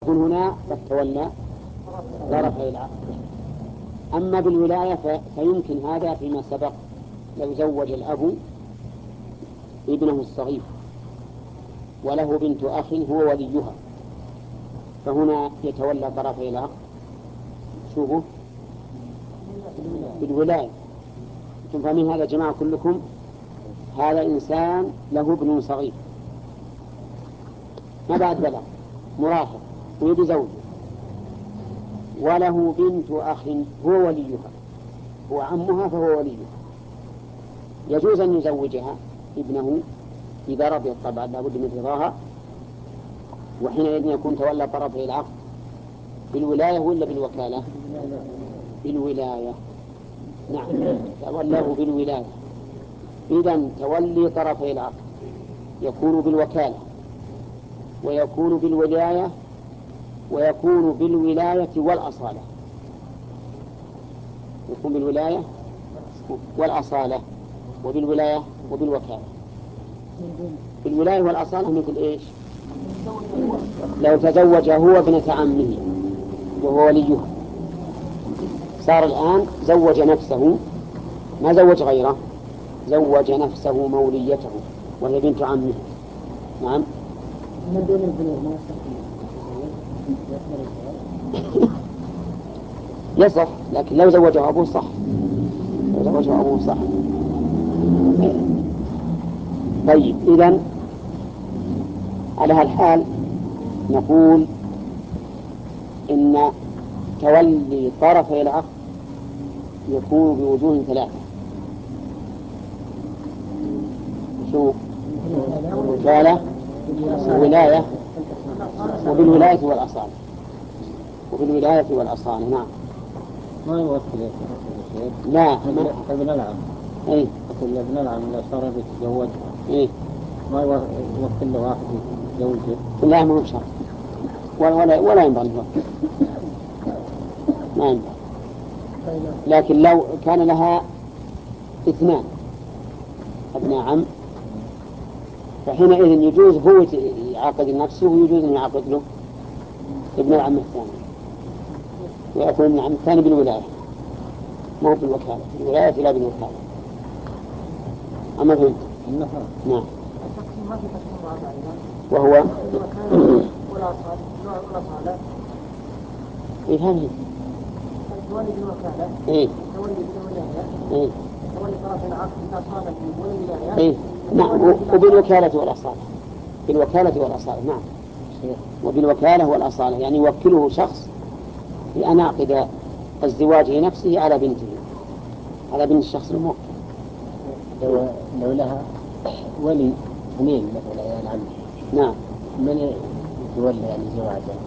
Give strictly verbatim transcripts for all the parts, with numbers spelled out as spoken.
يكون هنا قد تولى طرفي العقد. أما بالولاية فيمكن هذا فيما سبق، لو زوج الأب ابنه الصغير وله بنت أخ هو وليها، فهنا يتولى طرفي العقد شوفوا بالولاية. أنتم فاهمين هذا يا جماعة كلكم؟ هذا إنسان له ابن صغير ما بعد بلغ مراهق ويبي زوجه، وله بنت أخ هو وليها، هو عمها فهو وليها، يجوز أن يزوجها ابنه إذا رضيت، طبعا لا بد من رضاها، وحينئذ يكون تولى طرفي العقد بالولاية ولا بالوكالة؟ بالولاية، نعم تولاه بالولاية. إذن تولي طرفي العقد يكون بالوكالة ويكون بالولاية ويكون بالولاية والأصالة، يكون بالولاية والأصالة وبالولاية وبالوكالة. بالولاية والأصالة مثل إيش؟ لو تزوج هو ابنة عمه وهو وليها، صار الآن زوج نفسه، ما زوج غيره، زوج نفسه موليته وهي بنت عمه. نعم يصح، لكن لو زوجه أبوه صح، لو زوجه أبوه صح. طيب إذن على هالحال نقول إن تولي طرفي العقد يكون بوجوه ثلاثة. شو؟ وكالة وولاية وبالولاية والأصالة، وبالولاية والأصالة. نعم ما يوكل يا شيخ؟ لا ابن العم. اي يقول ابن العم إذا صار يتزوجها اي ما يوكل له واحد يتزوجه؟ لا ما هو شرط، ولا ولا ولا ينبغي الوكل، ما ينبغي. لكن لو كان لها اثنان ابناء عم فحينئذ يجوز هو يعاقد نفسه ويجوز أن يعاقد له ابن العم الثاني، ويكون ابن العم الثاني بالولاية ما هو بالوكالة، بالولاية لا بالوكالة. أما فهمت؟ نعم. وهو إيه هذه؟ تولي بالوكالة. إيه. تولي بالولاية. إيه. تولي طرف العقد إذا صار بالولاية. إيه. نعم وبالوكالة والأصالة، بالوكالة والأصالة. نعم. وبالوكالة والأصالة يعني يوكله شخص بأن يعقد الزواج لنفسه على بنته، على بنت الشخص الموكل. لو لو لها ولي اثنين مثلا يا العم. نعم. من يتولى يعني زواجه؟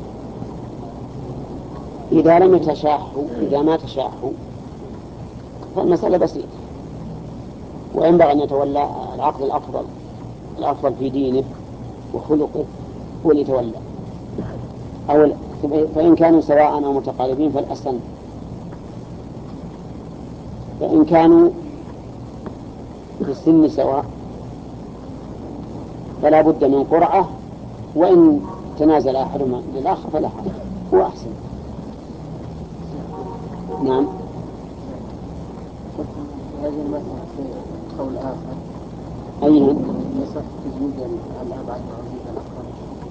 إذا لم يتشاحوا، إذا ما تشاحوا فالمسألة بسيطة، وينبغي أن يتولى العقد الأفضل، الأفضل في دينه وخلقه هو اللي يتولى، أو فإن كانوا سواء أو متقاربين فالأحسن، فإن كانوا في السن سواء فلا بد من قرعة، وإن تنازل أحدهما للآخر فلا حرج، هو أحسن. نعم. هذه المسألة في قول آخر. أيها؟ يصح تزويج الأبعد وتزويج الأقرب.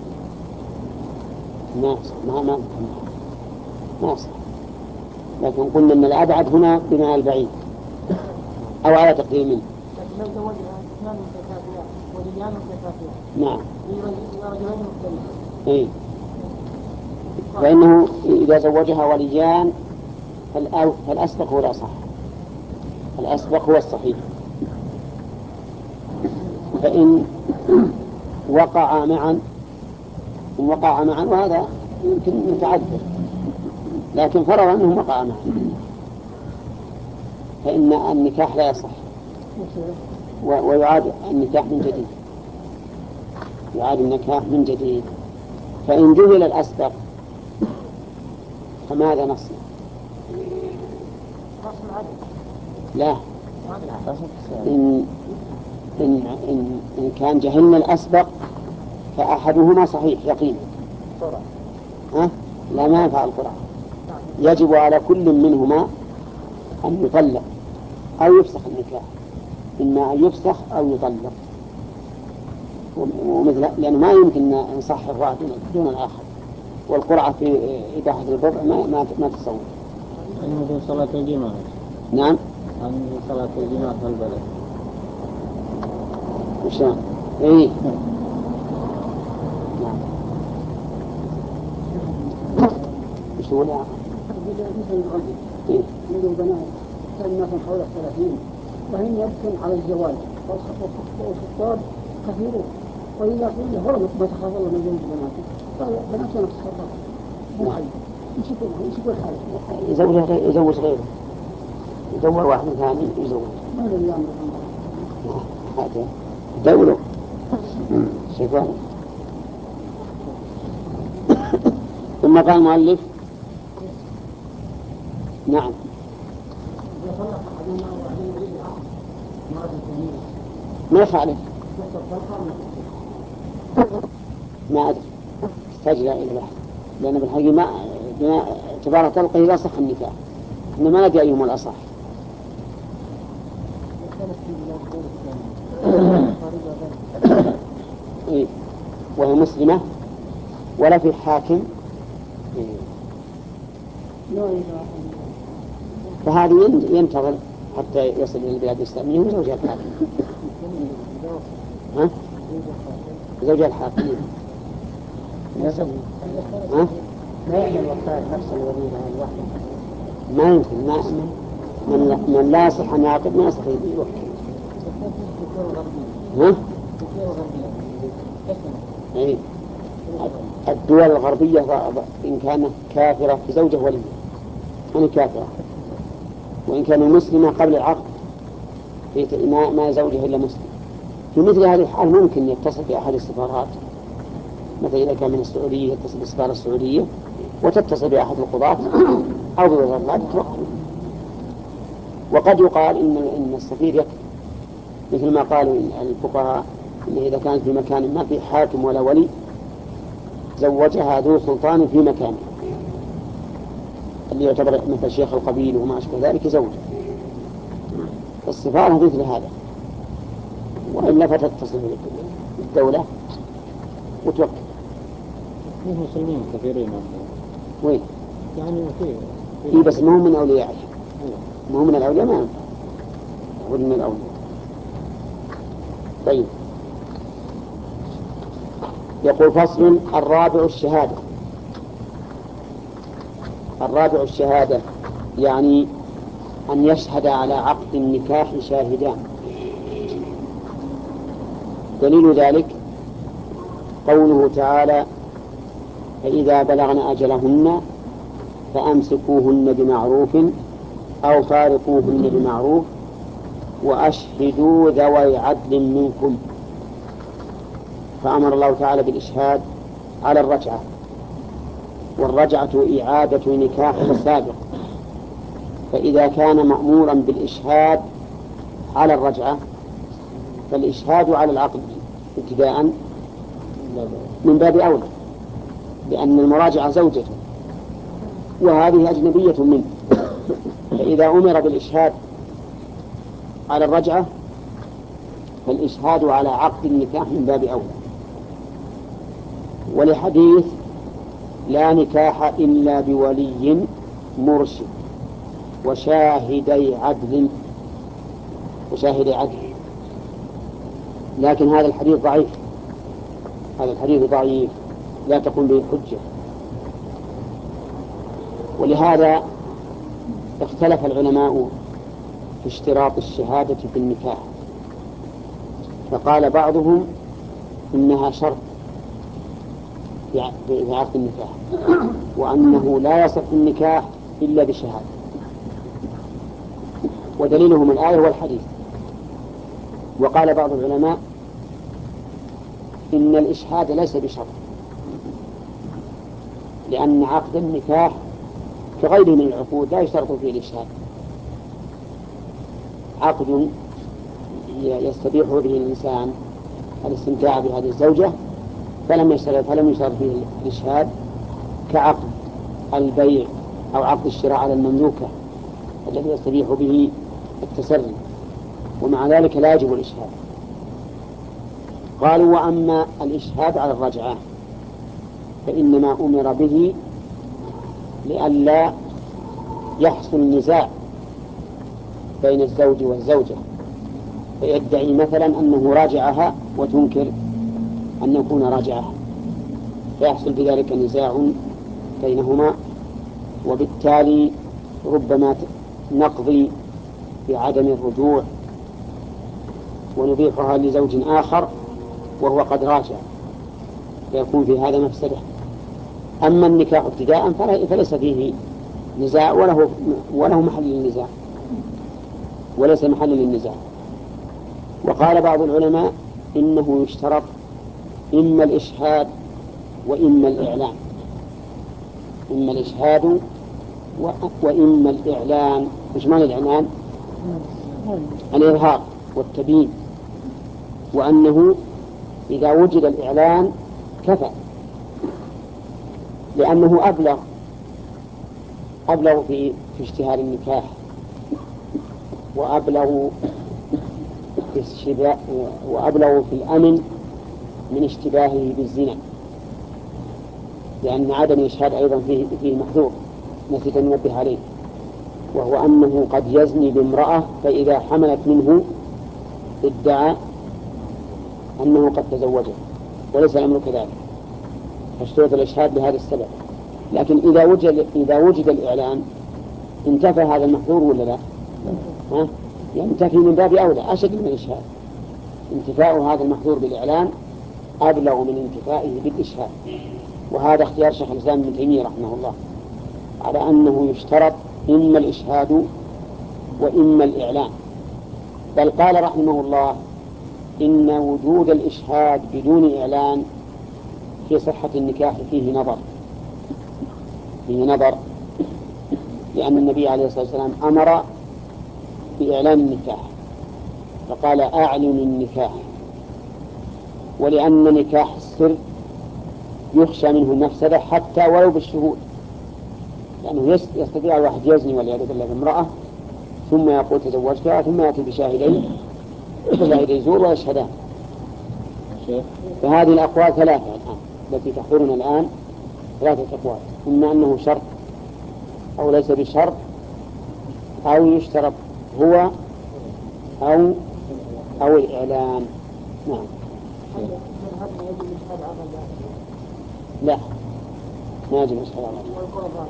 ما ما ما ما صح، لكن قلنا أن الأبعد هنا بمعنى البعيد أو على تقدير منه. لو زوجها اثنان متكافئان وليان متكافئان. نعم. رجلين مختلفين. إيه. فإنه إذا زوجها وليان فالأسبق هو الأصح، الأسبق هو الصحيح. فإن وقع معا إن وقع معا وهذا يمكن متعذر، لكن فرض أنهم وقع معا فإن النكاح لا يصح ويعاد النكاح من جديد، يعاد النكاح من جديد. فإن جهل الأسبق فماذا نصنع؟ لا، إن, إن, إن, إن كان جهلنا الأسبق فأحدهما صحيح يقين ها؟ لا ما ينفع القرعة، يجب على كل منهما أن يطلق أو يفسخ النكاح، إما أن يفسخ أو يطلق، ومثل لأنه ما يمكن أن يصحح واحد دون الآخر، والقرعة في إباحة البضع ما ما ما تصور. مثل صلاة الجماعة. نعم. عن صلاة الجماعة في البلد. وشان؟ إيه. نعم. وش هو الآخر؟ مثل الغد. إيه. من البنات كان الناس حول الثلاثين وهم يبكن على الزواج والخطاب كثيرون، وإذا قلنا هرمت ما تخاف الله من جنس بناته قال بناتنا تصرف مو حي يشوفوا الحال يزوج يزوج غيره، يدور واحد ثاني يزوج. ما له اليوم هذا دولة شيطان. ثم قال المؤلف نعم ما يخالف ما أدري استجرى إلى البحث، لأن بالحقيقة ما تبارك طلقه لا صح النكاح، إنما ما ندري أيهما الأصح. إيه. وهي مسلمة ولا في حاكم إيه. فهذه ينتظر حتى يصل إلى البلاد الإسلامية وزوجها الحاكم. ها؟ زوجها الحاكم. ها؟ ما يعمل وقتها نفس الوليمة الواحدة. ما يمكن ما من من لا يصح أن يعقد ما يصح يوكل. ها؟ إيه. الدول الغربية إن كانت كافرة في زوجة ولي يعني كافرة، وإن كانوا مسلمة قبل العقد ما ما زوجها إلا مسلم. في مثل هذه الحال ممكن يتصل بأحد السفارات، مثلا إذا كان من السعودية يتصل بالسفارة السعودية وتتصل بأحد القضاة أو بوزارة العدل توكل. وقد يقال إن إن السفير يكفي، مثل ما قالوا الفقهاء إن إذا كانت في مكان ما في حاكم ولا ولي زوجها ذو سلطان في مكانه، اللي يعتبر مثل شيخ القبيل وما أشبه ذلك يزوج. السفارة مثل هذا، وإلا فتتصل بالدولة وتوكل. فيه مسلمين كثيرين. وين؟ يعني فيه. إيه بس ما هم من أوليائه. ما هم من الأولياء ما هم. ولي من الأولياء. طيب. يقول فصل الرابع الشهادة. الرابع الشهادة يعني أن يشهد على عقد النكاح شاهدان. دليل ذلك قوله تعالى فإذا بلغن أجلهن فأمسكوهن بمعروف أو فارقوهن بمعروف وأشهدوا ذوي عدل منكم. فأمر الله تعالى بالإشهاد على الرجعة، والرجعة إعادة نكاح السابق، فإذا كان مأمورا بالإشهاد على الرجعة فالإشهاد على العقد ابتداء من باب أولى، لأن المراجعة زوجته وهذه أجنبية منه، فإذا أمر بالإشهاد على الرجعة فالإشهاد على عقد النكاح من باب أولى. ولحديث لا نكاح إلا بولي مرشد وشاهدي عدل وشاهدي عدل، لكن هذا الحديث ضعيف، هذا الحديث ضعيف لا تقوم به حجة. ولهذا اختلف العلماء في اشتراط الشهادة في النكاح، فقال بعضهم إنها شرط في عقد النكاح، وأنه لا يصح النكاح إلا بشهادة، ودليلهم الآية والحديث. وقال بعض العلماء إن الإشهاد ليس بشرط، لأن عقد النكاح كغيره من العقود لا يشترط فيه الإشهاد، عقد يستبيح به الإنسان الاستمتاع بهذه الزوجة فلم يشترط فلم يشترط فيه الإشهاد، كعقد البيع أو عقد الشراء على المملوكة الذي يستبيح به التسري، ومع ذلك لا يجب الإشهاد. قالوا وأما الإشهاد على الرجعة فإنما أمر به لئلا يحصل نزاع بين الزوج والزوجة، فيدعي مثلا أنه راجعها وتنكر أن يكون راجعها، فيحصل بذلك نزاع بينهما، وبالتالي ربما نقضي بعدم الرجوع ونبيحها لزوج آخر وهو قد راجع، فيكون في هذا مفسدة. أما النكاح ابتداء فليس فيه نزاع وله, وله محل للنزاع، وليس محل للنزاع. وقال بعض العلماء إنه يشترط إما الإشهاد وإما الإعلان، إما الإشهاد وإما الإعلان. إيش معنى الإعلان؟ الإظهار والتبيين، وأنه إذا وجد الإعلان كفى، لأنه أبلغ أبلغ في في اشتهار النكاح، وأبلغ في الشباب، وأبلغ في الأمن من اشتباهه بالزنا، لأن عدم الإشهاد أيضا فيه فيه محذور نسيت أن ننبه عليه، وهو أنه قد يزني بامرأة فإذا حملت منه ادعى أنه قد تزوجه، وليس الأمر كذلك، فاشترط الإشهاد بهذا السبب. لكن إذا وجد إذا وجد الإعلان انتفى هذا المحظور ولا لا؟ ها؟ ينتفي من باب أولى أشد من الإشهاد. انتفاء هذا المحظور بالإعلان أبلغ من انتفائه بالإشهاد، وهذا اختيار شيخ الإسلام ابن تيمية رحمه الله على أنه يشترط إما الإشهاد وإما الإعلان. بل قال رحمه الله إن وجود الإشهاد بدون إعلان في صحة النكاح فيه نظر فيه نظر لأن النبي عليه الصلاة والسلام أمر بإعلان النكاح فقال أعلن النكاح، ولأن نكاح السر يخشى منه المفسدة حتى ولو بالشهود، لأنه يستطيع الواحد يزني والعياذ بالله بامرأة ثم يقول تزوجتها ثم يأتي بشاهدين شاهدي زور ويشهدان. فهذه الأقوال ثلاثة الآن التي تحضرنا الآن، ثلاثة أقوال، إما أنه شرط أو ليس بشرط أو يشترط هو أو أو الإعلان. نعم. لا ما يجب الإشهاد على الله.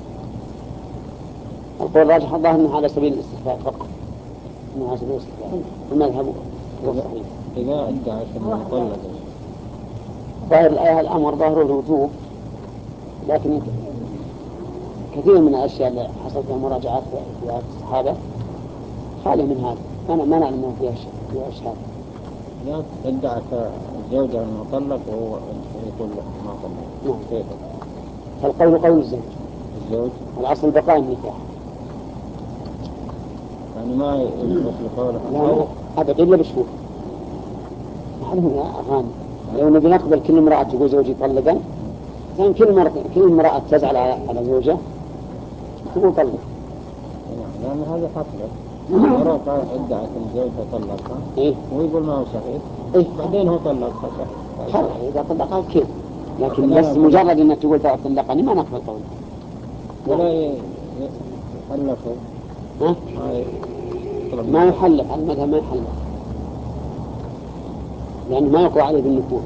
القول الراجح الله أنه على سبيل الاستخفاف فقط، أنه على سبيل الاستخفاف، المذهب هو الصحيح. إذا ادعى أنه مطلق ظاهر الآية الأمر ظاهر الوجوب، لكن كثير من الأشياء اللي حصلت فيها مراجعات في الصحابة خالي من هذا، أنا ما نعلم أنه فيها فيها إشهاد. إذا ادعى الزوجة المطلق وهو يقول ما طلق. نعم. كيف؟ فالقول قول الزوج. الزوج. الأصل بقاء النكاح. يعني ما يطلق قوله. لا أبدا إلا بشهور. نحن يا أخوان لو نبي نقبل كل امرأة تقول زوجي طلقا، كان كل مرة كل امرأة تزعل على زوجها تقول طلق. لأن هذا حصل. مرة قال ادعت الزوجة طلقها. إيه. ويقول ما هو صحيح. إيه. بعدين هو طلقها صح. خلاص إذا طلقها كيف؟ لكن بس مجرد أن تقول طلقني ما نقبل قوله. ولا يحلفه. ها؟ ما يحلف على المذهب، ما يحلف لأنه ما يقع عليه بالنفوذ.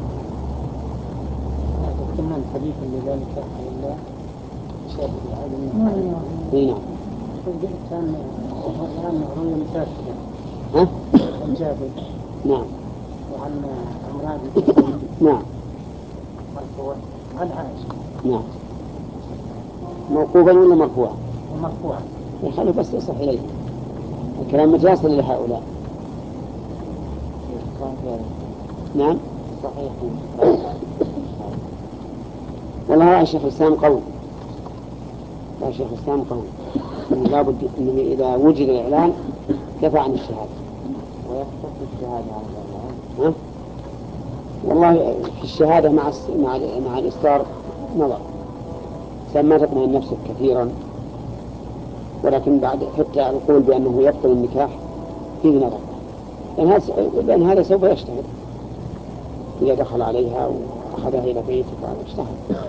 كنا الحديث اللي ذلك الله شاهد العالم. اي نعم. كان هو مسافر. ها؟ جابر. نعم. وعن عمران. نعم. مرفوع. عن عائشة. نعم. موقوفا ولا مرفوعا؟ مرفوعا. يخلوا بس يصح إليه. الكلام متواصل لهؤلاء. نعم. صحيح. والله رأى الشيخ الإسلام قول رأى الشيخ الإسلام قول إنه لابد إنه إذا وجد الإعلان كفى عن الشهادة. ويختص الشهادة عن الله. ها؟ والله في الشهادة مع مع مع الإصرار نظر. ما تطمئن نفسك كثيرا، ولكن بعد حتى القول بأنه يبطل النكاح فيه نظر، لأن هذا لأن هذا سوف يشتهر إذا دخل عليها وأخذها إلى بيته فاشتهر.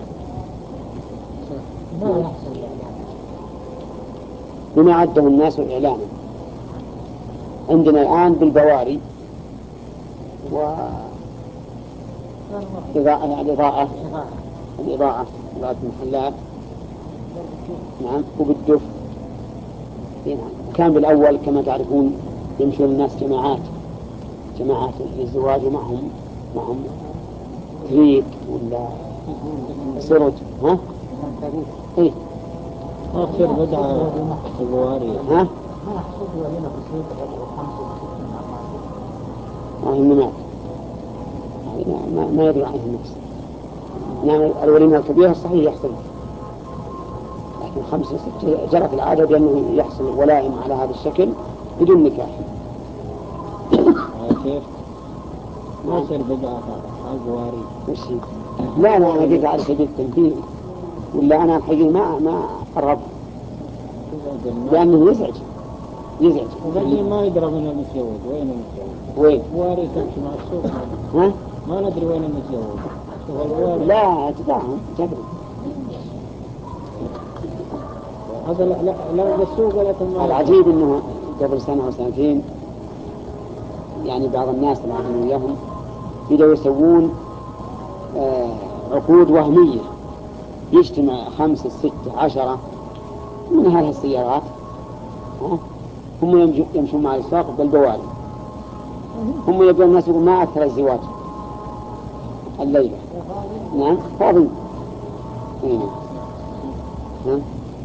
ما يحصل الإعلان بما عده الناس إعلانا. عندنا الآن بالبواري وإضاءة الإضاءة الإضاءة إضاءة المحلات، نعم، وبالدف. كان بالأول كما تعرفون يمشون الناس جماعات جماعات للزواج ومعهم معهم تريد ولا سرج. ها؟ إيه؟ آخر بدعة البواري. ها؟ ما هم مات ما, ما يدري عنه الناس. نعم الوليمة الكبيرة صحيح يحصل، لكن خمسة ستة جرت العادة بأنه يحصل ولائم على هذا الشكل بدون نكاح. كيف؟ ما يصير بدعة البواري. وش هي؟ لا لا أنا قلت على سبيل التنفيذ، ولا أنا الحقيقة ما ما قرب لأنه يزعج يزعج. وبعدين ما يدرى من المتزوج وين المتزوج. وين؟ بواري تمشي مع السوق. ها؟ ما ندري وين المتزوج. لا تدعهم تدري. هذا لا لا لا بالسوق ولا تما. العجيب إنه قبل سنة أو سنتين يعني بعض الناس اللي وياهم بدأوا يسوون آه عقود وهمية، يجتمع خمسة ستة عشرة من هذه السيارات، هم يمشون مع الأسواق بالبواري، هم يبدو الناس يقول ما أكثر الزواج الليلة. نعم فاضي. نعم نعم.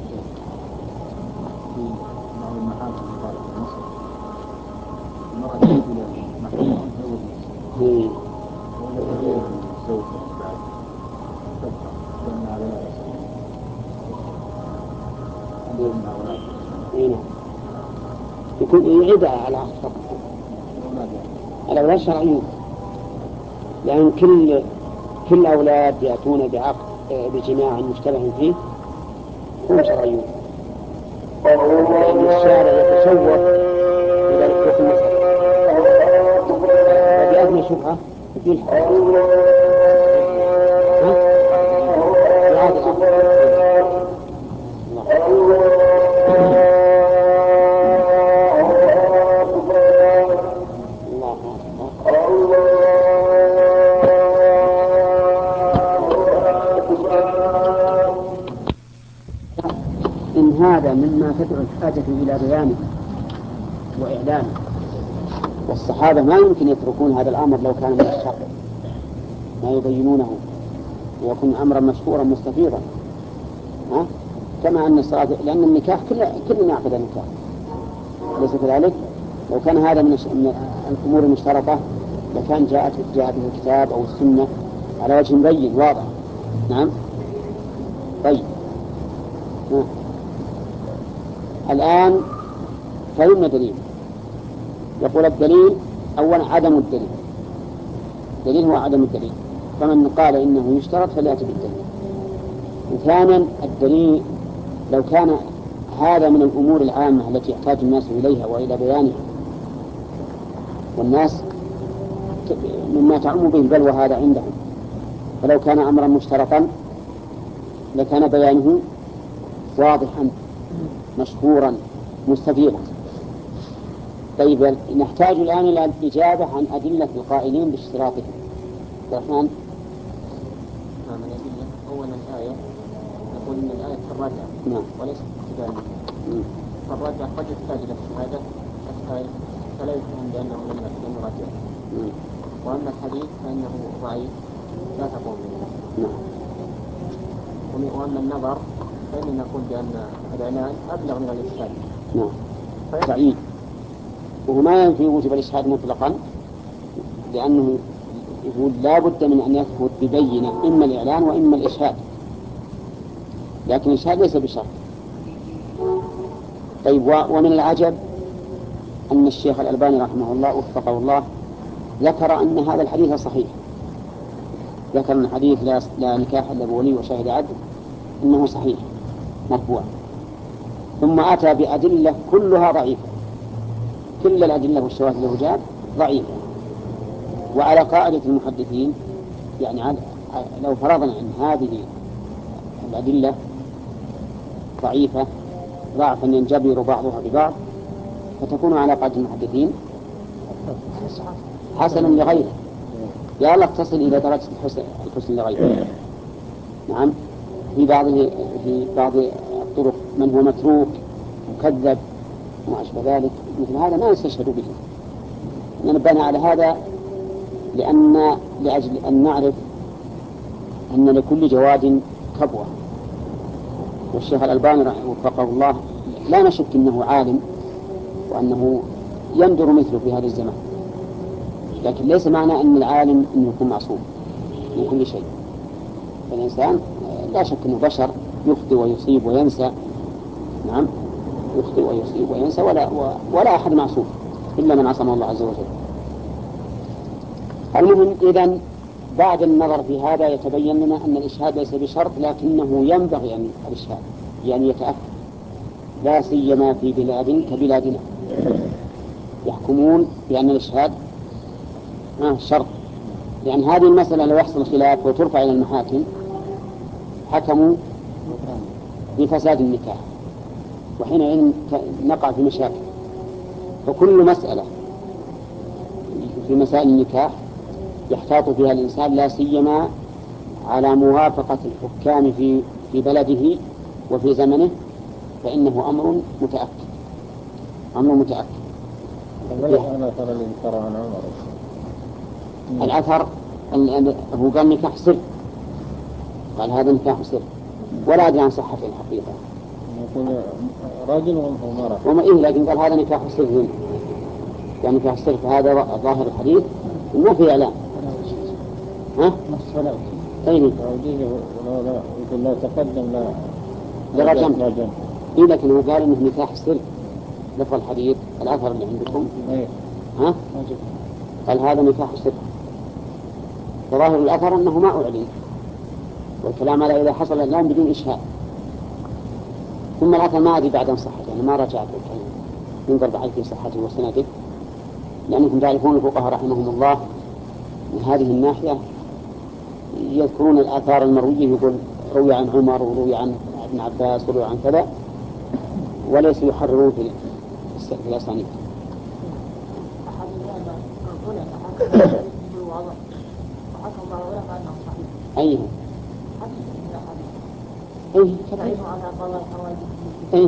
يكون يعيدها على عقد الأولاد شرعيون، لأن كل كل أولاد يأتون بعقد بجماع مشتبه فيه هم شرعيون، لأن الشارع يتشوف إلى الحكم بأدنى شبهة في الحكم هذا مما تدعو الحاجة إلى بيانه وإعلانه، والصحابة ما يمكن يتركون هذا الأمر لو كان من الشر، ما يبينونه ويكون أمرا مشهورا مستفيضا. ها؟ كما أن الصلاة، لأن النكاح كل كل نعقد النكاح ليس كذلك. لو كان هذا من, من الأمور المشترطة لكان جاءت جاء به الكتاب أو السنة على وجه مبين واضح. نعم. طيب ها. الآن فهمنا دليل. يقول الدليل أولا عدم الدليل، الدليل هو عدم الدليل، فمن قال إنه يشترط فليأتي بالدليل. وثانيا الدليل لو كان هذا من الأمور العامة التي يحتاج الناس إليها وإلى بيانها، والناس مما تعم به البلوى هذا عندهم، فلو كان أمرا مشترطا لكان بيانه واضحا مشهورا مستفيضا. طيب نحتاج الآن إلى الإجابة عن أدلة القائلين باشتراطه. الرحمن. نعم الأدلة أولا الآية نقول إن الآية الراجعة نعم وليست ابتداء. فالراجعة قد يحتاج إلى الشهادة فلا يفهم بأنه لم يراجع. وأما الحديث فإنه ضعيف لا تقوم به. نعم. وأما النظر فإننا نقول بأن الإعلان أبلغ من الإشهاد. نعم. سعيد. وهو ما ينفي وجوب الإشهاد مطلقا، لأنه يقول لا بد من أن يثبت ببينة إما الإعلان وإما الإشهاد، لكن الإشهاد ليس بشرط. طيب ومن العجب أن الشيخ الألباني رحمه الله وفقه الله ذكر أن هذا الحديث صحيح، ذكر أن الحديث لا, لا نكاح إلا بولي وشاهد عدل أنه صحيح مرفوع، ثم أتى بأدلة كلها ضعيفة، كل الأدلة والشواهد له جاء ضعيفة. وعلى قاعدة المحدثين يعني لو فرضنا أن هذه الأدلة ضعيفة ضعفا ينجبر بعضها ببعض، فتكون على قاعدة المحدثين حسنا لغيره، يا الله تصل إلى درجة الحسن, الحسن لغيره. نعم، في بعض في بعض الطرق من هو متروك مكذب وما أشبه ذلك، مثل هذا ما يستشهد به. نبهنا على هذا لأن لأجل أن نعرف أن لكل جواد كبوة، والشيخ الألباني وفقه الله لا نشك أنه عالم وأنه يندر مثله في هذا الزمان، لكن ليس معنى أن العالم أنه يكون معصوم من كل شيء. فالإنسان لا شك أنه بشر يخطئ ويصيب وينسى. نعم، يخطئ ويصيب وينسى، ولا, ولا أحد معصوم إلا من عصمه الله عز وجل. المهم إذن بعد النظر في هذا يتبين لنا أن الإشهاد ليس بشرط، لكنه ينبغي أن الإشهاد يعني يتأكد، لا سيما في بلاد كبلادنا يحكمون بأن الإشهاد آه شرط. لأن يعني هذه المسألة لو يحصل خلاف وترفع إلى المحاكم حكموا بفساد النكاح، وحينئذ نقع في مشاكل. فكل مسألة في مسائل النكاح يحتاط فيها الإنسان، لا سيما على موافقة الحكام في في بلده وفي زمنه، فإنه أمر متأكد، أمر متأكد. الأثر هو قال نكاح سر، قال هذا نكاح سر، ولا أدري عن صحة الحقيقة. يقول راجل ومرأة وما إيه، لكن قال هذا نكاح سر هنا، يعني نكاح سر، فهذا ظاهر الحديث ما في إعلان. ها؟ أي يقول لا تقدم لا لرجم. إيه، لكن هو قال إنه نكاح سر، لفظ الحديث الأثر اللي عندكم. أيه. ها؟ قال هذا نكاح سر، فظاهر الأثر أنه ما أعلن، والكلام على إذا حصل الآن بدون إشهاد. ثم الأثر ما أدري بعد أن صحت، يعني ما رجعت الكلام، ينظر بعد في صحته وسنده، لأنكم تعرفون الفقهاء رحمهم الله من هذه الناحية يذكرون الآثار المروية، يقول روي عن عمر وروي عن ابن عباس وروي عن كذا، وليس يحررون في الأسانيد. أيه أيه أيه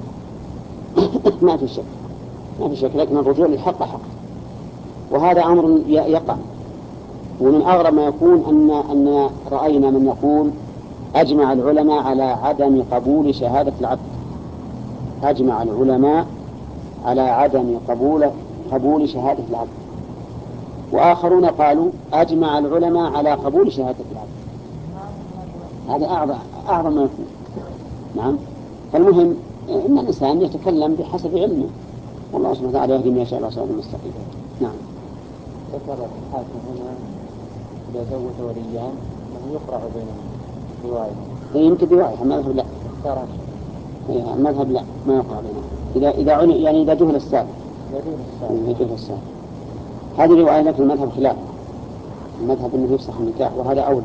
ما في شك، ما في شك، لكن الرجوع للحق حق، وهذا أمر يقع. ومن أغرب ما يكون أن أن رأينا من يقول أجمع العلماء على عدم قبول شهادة العبد، أجمع العلماء على عدم قبول قبول شهادة العبد، وآخرون قالوا أجمع العلماء على قبول شهادة العبد. هذا أعظم أعظم ما يكون. نعم، فالمهم إن الإنسان يتكلم بحسب علمه، والله سبحانه وتعالى يهدي من يشاء إلى صراط مستقيم. نعم. ذكر الحاكم هنا إذا زوج وليان أنه يقرأ بينهم رواية. إيه يمكن رواية، المذهب لا. إيه المذهب لا، ما يقرأ بينهم. إذا إذا عن يعني إذا جهل السابق. إذا جهل السابق. هذه رواية لكن المذهب خلاف. المذهب إنه يفسخ النكاح، وهذا أولى.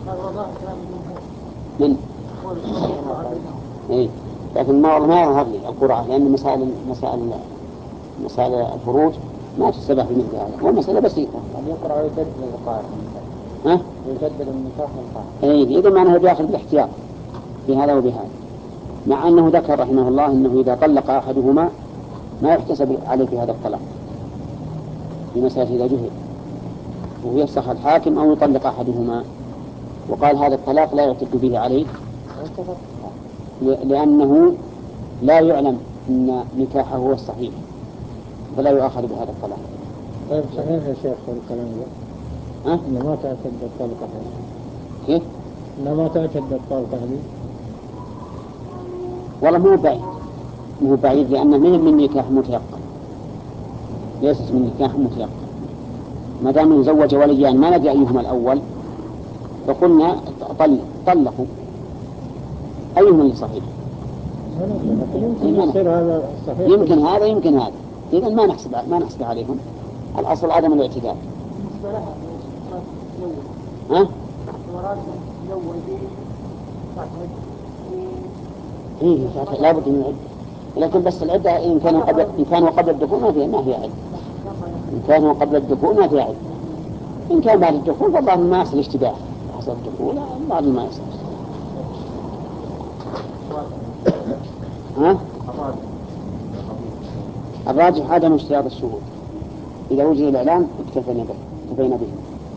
من؟ إيه، لكن ما ما يظهر لي القرآن، لأن مسائل مسائل مسائل الفروج ما تسبح في مثل هذا، والمسألة بسيطة. أن يقرأ ويجدد القاعدة. ها؟ يجدد النكاح القاعدة. إيه، إذا معناه بيأخذ بالاحتياط بهذا وبهذا، مع أنه ذكر رحمه الله أنه إذا طلق أحدهما ما يحتسب عليه في هذا الطلاق، في مسألة إذا جهل، ويفسخ الحاكم أو يطلق أحدهما، وقال هذا الطلاق لا يعتد به عليه لأنه لا يعلم أن نكاحه هو الصحيح، فلا يؤخذ بهذا الطلاق. طيب صحيح يا شيخ الكلام ده؟ ها؟ إنه ما تعتد الطلقة هذه. كيف؟ إنه ما تعتد الطلقة هذه. والله مو بعيد، مو بعيد، لأنه مهم من نكاح متيقن، ليست من نكاح متيقن. ما دام يزوج وليان ما ندري أيهما الأول، فقلنا طلقوا، أيهم اللي صحيح؟ يمكن يصير هذا صحيح، يمكن هذا يمكن هذا، إذا ما نحسب ما نحسب عليهم. الأصل عدم الاعتدال. ها؟ إيه لا بد من العدة، لكن بس العدة إن كانوا قبل إن كانوا قبل الدخول ما فيها ما فيها عدة. إن كانوا قبل الدخول ما فيها عدة. إن كان بعد الدخول فالله ما يصل اشتباه حسب الدخول، بعد ما يصل. ها؟ الراجح عدم اشتراط الشهود، إذا وجد الإعلان اكتفينا به اكتفينا به.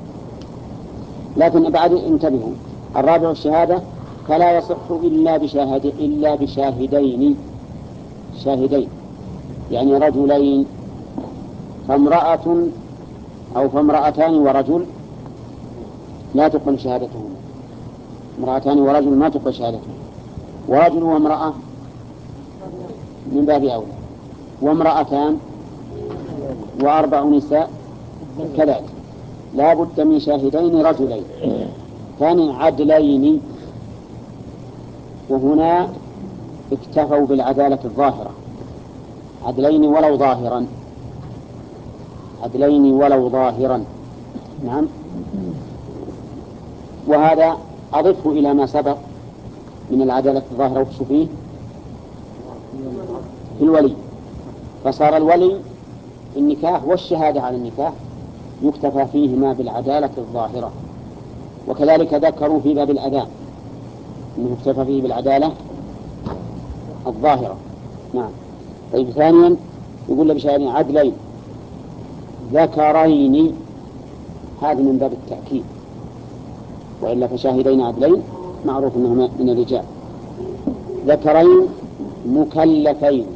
لكن بعد انتبهوا، الرابع الشهادة، فلا يصح إلا بشاهد إلا بشاهدين شاهدين يعني رجلين، فامرأة أو فامرأتان ورجل لا تقبل شهادتهم، امرأتان ورجل ما تقبل شهادتهم، ورجل وامرأة من باب أولى، وامرأتان وأربع نساء كذلك، لا بد من شاهدين رجلين. ثاني عدلين، وهنا اكتفوا بالعدالة الظاهرة، عدلين ولو ظاهرا، عدلين ولو ظاهرا. نعم. وهذا أضفه إلى ما سبق من العدالة الظاهرة وش فيه في الولي، فصار الولي النكاح والشهادة على النكاح يكتفى فيهما بالعدالة الظاهرة. وكذلك ذكروا في باب الأذان أنه يكتفى فيه بالعدالة الظاهرة. نعم. طيب ثانيا يقول بشهادين عدلين ذكرين، هذا من باب التأكيد، وإلا فشاهدين عدلين معروف أنهما من الرجال. ذكرين مكلفين،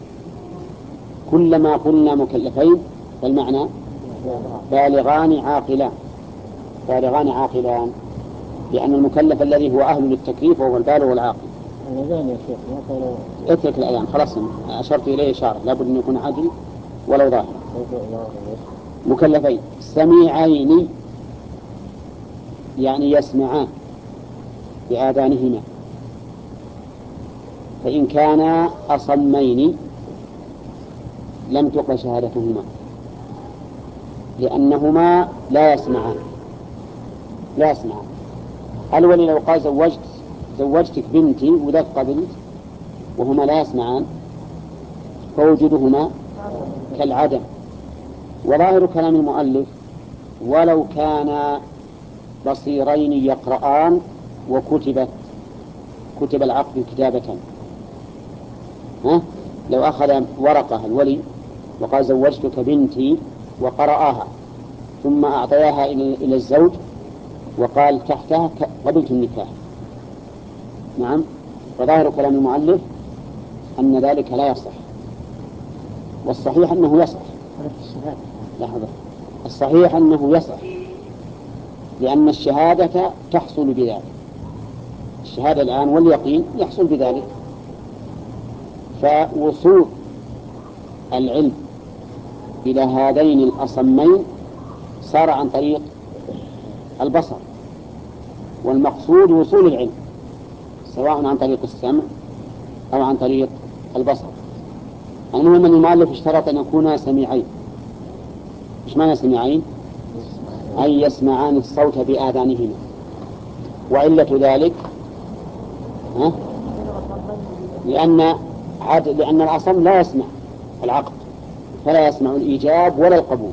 كلما قلنا مكلفين فالمعنى بالغان عاقلان، بالغان عاقلان، لأن المكلف الذي هو أهل للتكليف وهو البالغ والعاقل. الأذان يا شيخ ما قالوا اترك الأذان خلاص، أشرت إليه إشارة لابد أن يكون عدل ولو ظاهر. مكلفين سميعين يعني يسمعان بآذانهما، فإن كانا أصمين لم تقبل شهادتهما لأنهما لا يسمعان لا يسمعان. الولي لو قال زوجت زوجتك بنتي وذاك بنت وهما لا يسمعان فوجودهما كالعدم. وظاهر كلام المؤلف ولو كان بصيرين يقرآن وكتبت كتب العقد كتابة، ها؟ لو أخذ ورقة الولي وقال زوجتك بنتي وقرأها ثم أعطيها إلى الزوج وقال تحتها قبلت النكاح، نعم، وظاهر كلام المؤلف أن ذلك لا يصح، والصحيح أنه يصح. لحظة، الصحيح أنه يصح لأن الشهادة تحصل بذلك، الشهادة الآن واليقين يحصل بذلك. فوصول العلم إلى هذين الأصمين صار عن طريق البصر، والمقصود وصول العلم سواء عن طريق السمع أو عن طريق البصر. المهم أن المؤلف اشترط أن يكونا سميعين. إيش معنى سميعين؟ أي يسمعان الصوت بآذانهما، وعلة ذلك ها؟ لأن عد... لأن الأصم لا يسمع العقد فلا يسمع الإيجاب ولا القبول.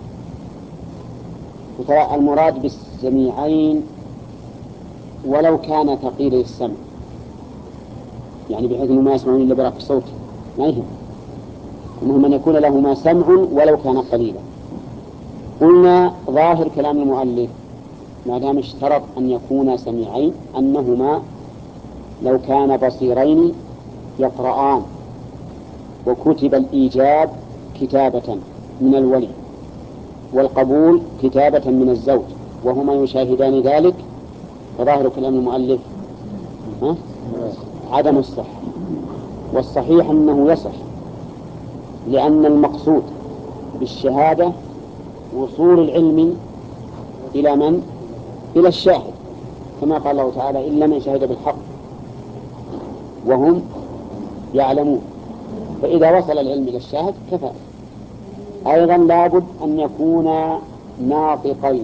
وترى المراد بالسميعين ولو كان ثقيل السمع، يعني بحيث أنه ما يسمعون إلا برق صوت ما يهم، المهم أن يكون لهما سمع ولو كان قليلا. قلنا ظاهر كلام المؤلف ما دام اشترط أن يكونا سميعين أنهما لو كان بصيرين يقرآن وكتب الإيجاب كتابة من الولي والقبول كتابة من الزوج وهما يشاهدان ذلك، فظاهر كلام المؤلف ها؟ عدم الصحة. والصحيح أنه يصح لأن المقصود بالشهادة وصول العلم إلى من؟ إلى الشاهد، كما قال الله تعالى إلا من شهد بالحق. وهم يعلمون. فإذا وصل العلم إلى الشاهد كفى. أيضا لابد أن يكون ناطقين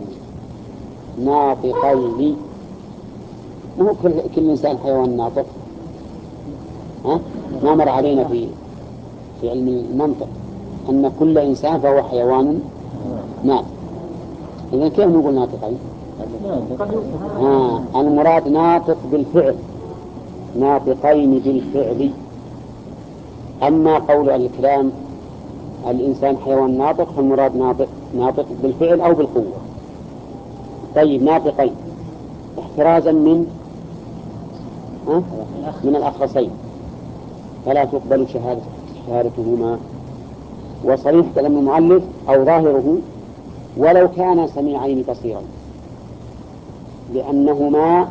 ناطقين مو كل, كل إنسان حيوان ناطق. ها؟ ما مر علينا في في علم المنطق أن كل إنسان فهو حيوان ناطق. إذن كيف نقول ناطقين؟ آه. المراد ناطق بالفعل، ناطقين بالفعل. أما قول الكلام الإنسان حيوان ناطق فالمراد ناطق ناطق بالفعل أو بالقوة. طيب ناطقين احترازا من ها؟ من الأخرسين فلا تقبل شهادة شهادتهما. وصريح كلام المؤلف أو ظاهره ولو كان سميعين بصيرا، لأنهما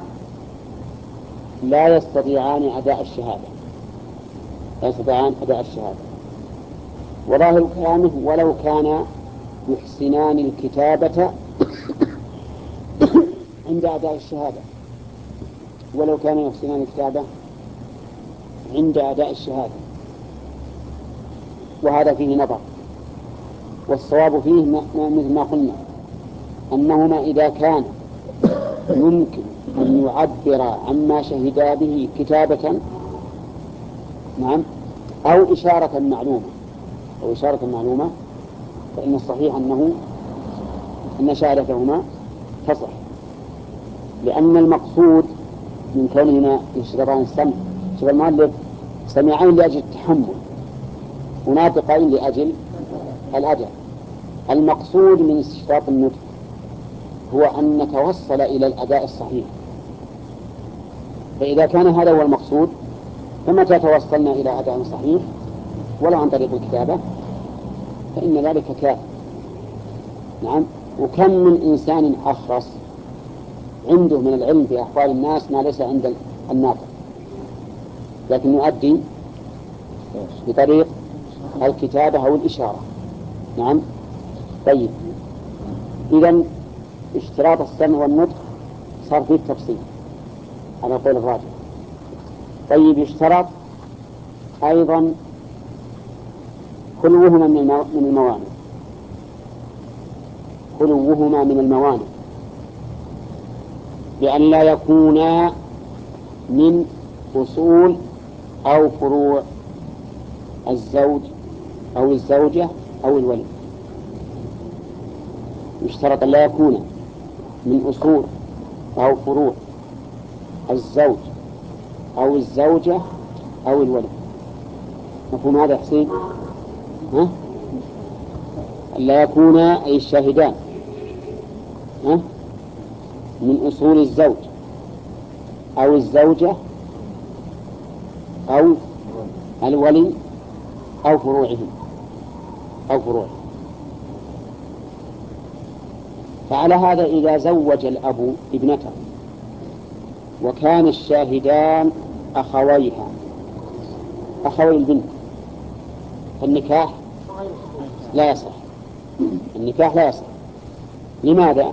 لا يستطيعان أداء الشهادة لا يستطيعان أداء الشهادة. وظاهر كلامه ولو كان يحسنان الكتابة عند أداء الشهادة ولو كان يحسنان الكتابة عند أداء الشهادة. وهذا فيه نظر، والصواب فيه مثل ما قلنا أنهما إذا كان يمكن أن يعبر عما شهدا به كتابة نعم أو إشارة معلومة أو إشارة معلومة فإن الصحيح أنه أن شهادتهما تصح، لأن المقصود من كونهما يشترطان السمع. شوف المؤلف سمعين لأجل التحمل وناطقين لأجل الأداء. المقصود من استشراط النطق هو أن نتوصل إلى الأداء الصحيح. فإذا كان هذا هو المقصود فمتى توصلنا إلى أداء صحيح ولا عن طريق الكتابة فإن ذلك كافٍ. نعم. وكم من إنسان أخرس عنده من العلم في أحوال الناس ما ليس عند الناطق، لكن يؤدي بطريق الكتابة أو الإشارة. نعم. طيب إذن اشتراط السمع والنطق صار فيه تفصيل على قول الراجح. طيب يشترط أيضا خلوهما من الموانع خلوهما من الموانع بأن لا يكونا من أصول أو فروع الزوج أو الزوجة أو الولي. يشترط أن لا يكون من أصول أو فروع الزوج أو الزوجة أو الولي. مفهوم هذا حسين؟ ها؟ لا يكون أي الشاهدان ها؟ من أصول الزوج أو الزوجة أو الولي أو فروعهم أو فروعهم. فعلى هذا إذا زوج الأب ابنته وكان الشاهدان أخويها أخوي البنت فالنكاح لا يصح. النكاح لا يصح. لماذا؟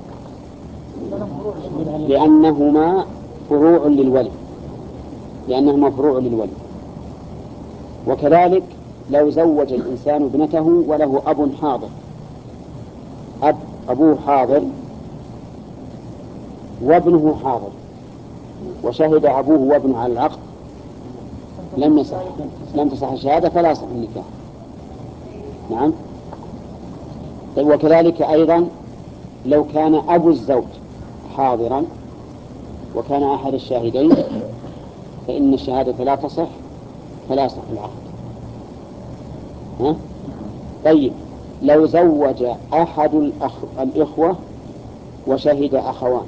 لأنهما فروع للولي لأنهما فروع للولي. وكذلك لو زوج الإنسان ابنته وله أب حاضر أب أبوه حاضر وابنه حاضر وشهد أبوه وابنه على العقد لم يصح لم تصح الشهادة فلا يصح النكاح. نعم. وكذلك أيضا لو كان أبو الزوج حاضرا وكان أحد الشاهدين فإن الشهادة لا تصح فلا يصح العقد. ها؟ طيب لو زوج أحد الأخ... الإخوة وشهد أخوان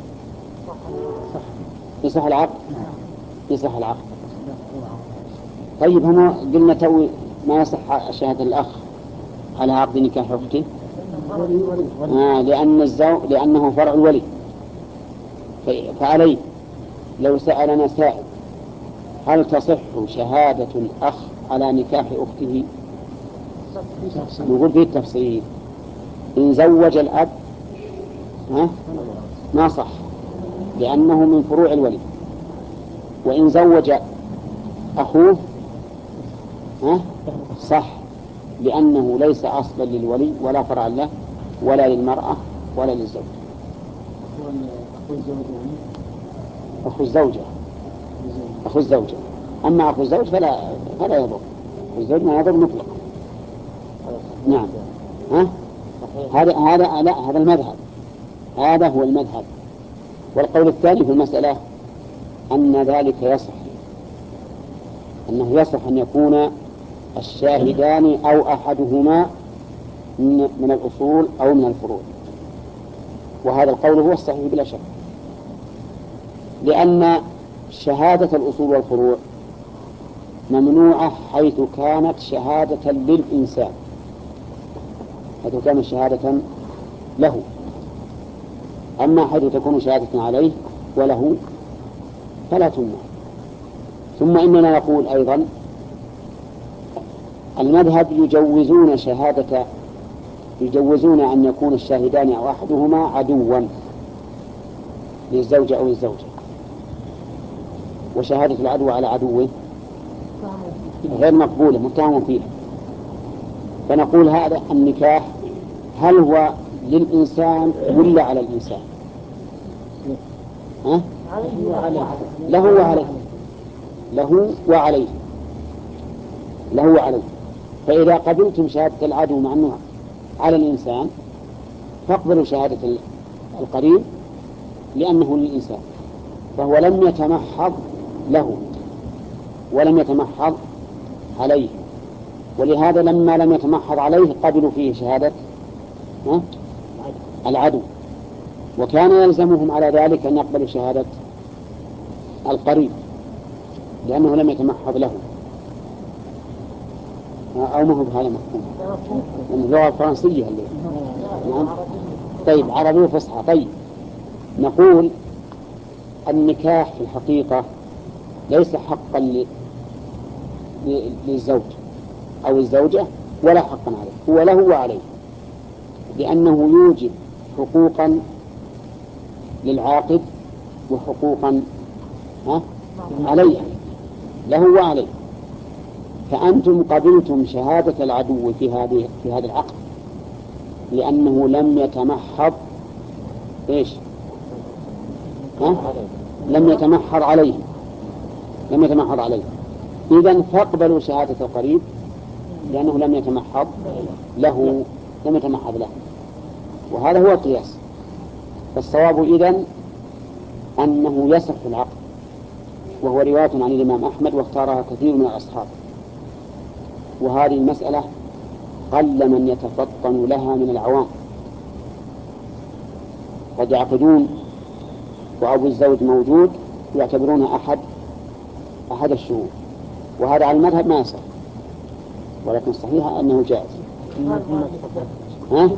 يصح العقد يصح العقد. طيب هنا قلنا توي ما يصح شهادة الأخ على عقد نكاح أخته آه لأن الزو... لأنه فرع الولي. فعليه لو سألنا سائل هل تصح شهادة الأخ على نكاح أخته نقول فيه التفصيل. إن زوج الأب ها ما صح لأنه من فروع الولي. وإن زوج أخوه ها؟ صح، لأنه ليس أصلا للولي ولا فرعا له ولا للمرأة ولا للزوج. أخو الزوج يعني أخو الزوجة أخو الزوجة أما أخو الزوج فلا فلا يضر. أخو الزوج ما يضر مطلقا. نعم. ها؟ هذا هذا لا هذا المذهب، هذا هو المذهب. والقول الثاني في المسألة أن ذلك يصح، أنه يصح أن يكون الشاهدان أو أحدهما من الأصول أو من الفروع، وهذا القول هو الصحيح بلا شك، لأن شهادة الأصول والفروع ممنوعة حيث كانت شهادة للإنسان، حيث كانت شهادة له. أما حيث تكون شهادة عليه وله فلا تمنع. ثم إننا نقول أيضا المذهب يجوزون شهادة يجوزون أن يكون الشاهدان أو أحدهما عدوا للزوجة أو الزوجة، وشهادة العدو على عدوه غير مقبولة متهم فيها. فنقول هذا النكاح هل هو للإنسان ولا على الإنسان؟ ها؟ له وعليه له وعليه له وعليه. فإذا قبلتم شهادة العدو مع أنه على الإنسان فاقبلوا شهادة القريب لأنه للإنسان، فهو لم يتمحض له ولم يتمحض عليه، ولهذا لما لم يتمحض عليه قبلوا فيه شهادة العدو، وكان يلزمهم على ذلك أن يقبلوا شهادة القريب لأنه لم يتمحض له. أو ما هو بهذا مفهوم من اللغة الفرنسية اللي نعم. طيب عربية فصحى. طيب نقول النكاح في الحقيقة ليس حقا للزوج أو الزوجة ولا حقا عليه، هو له وعليه، لأنه يوجب حقوقا للعاقد وحقوقا ها عليه له وعليه. فأنتم قبلتم شهادة العدو في هذه في هذا العقد لأنه لم يتمحض إيش؟ ها؟ لم يتمحض عليه لم يتمحض عليه إذن فاقبلوا شهادة القريب لأنه لم يتمحض له لم يتمحض له، وهذا هو القياس. فالصواب إذن أنه يصح العقد، وهو رواية عن الإمام أحمد واختارها كثير من الأصحاب. وهذه المسألة قل من يتفطن لها من العوام، قد يعقدون وأبو الزوج موجود يعتبرونه أحد أحد الشهود، وهذا على المذهب ما يصح، ولكن الصحيح أنه جائز. ها؟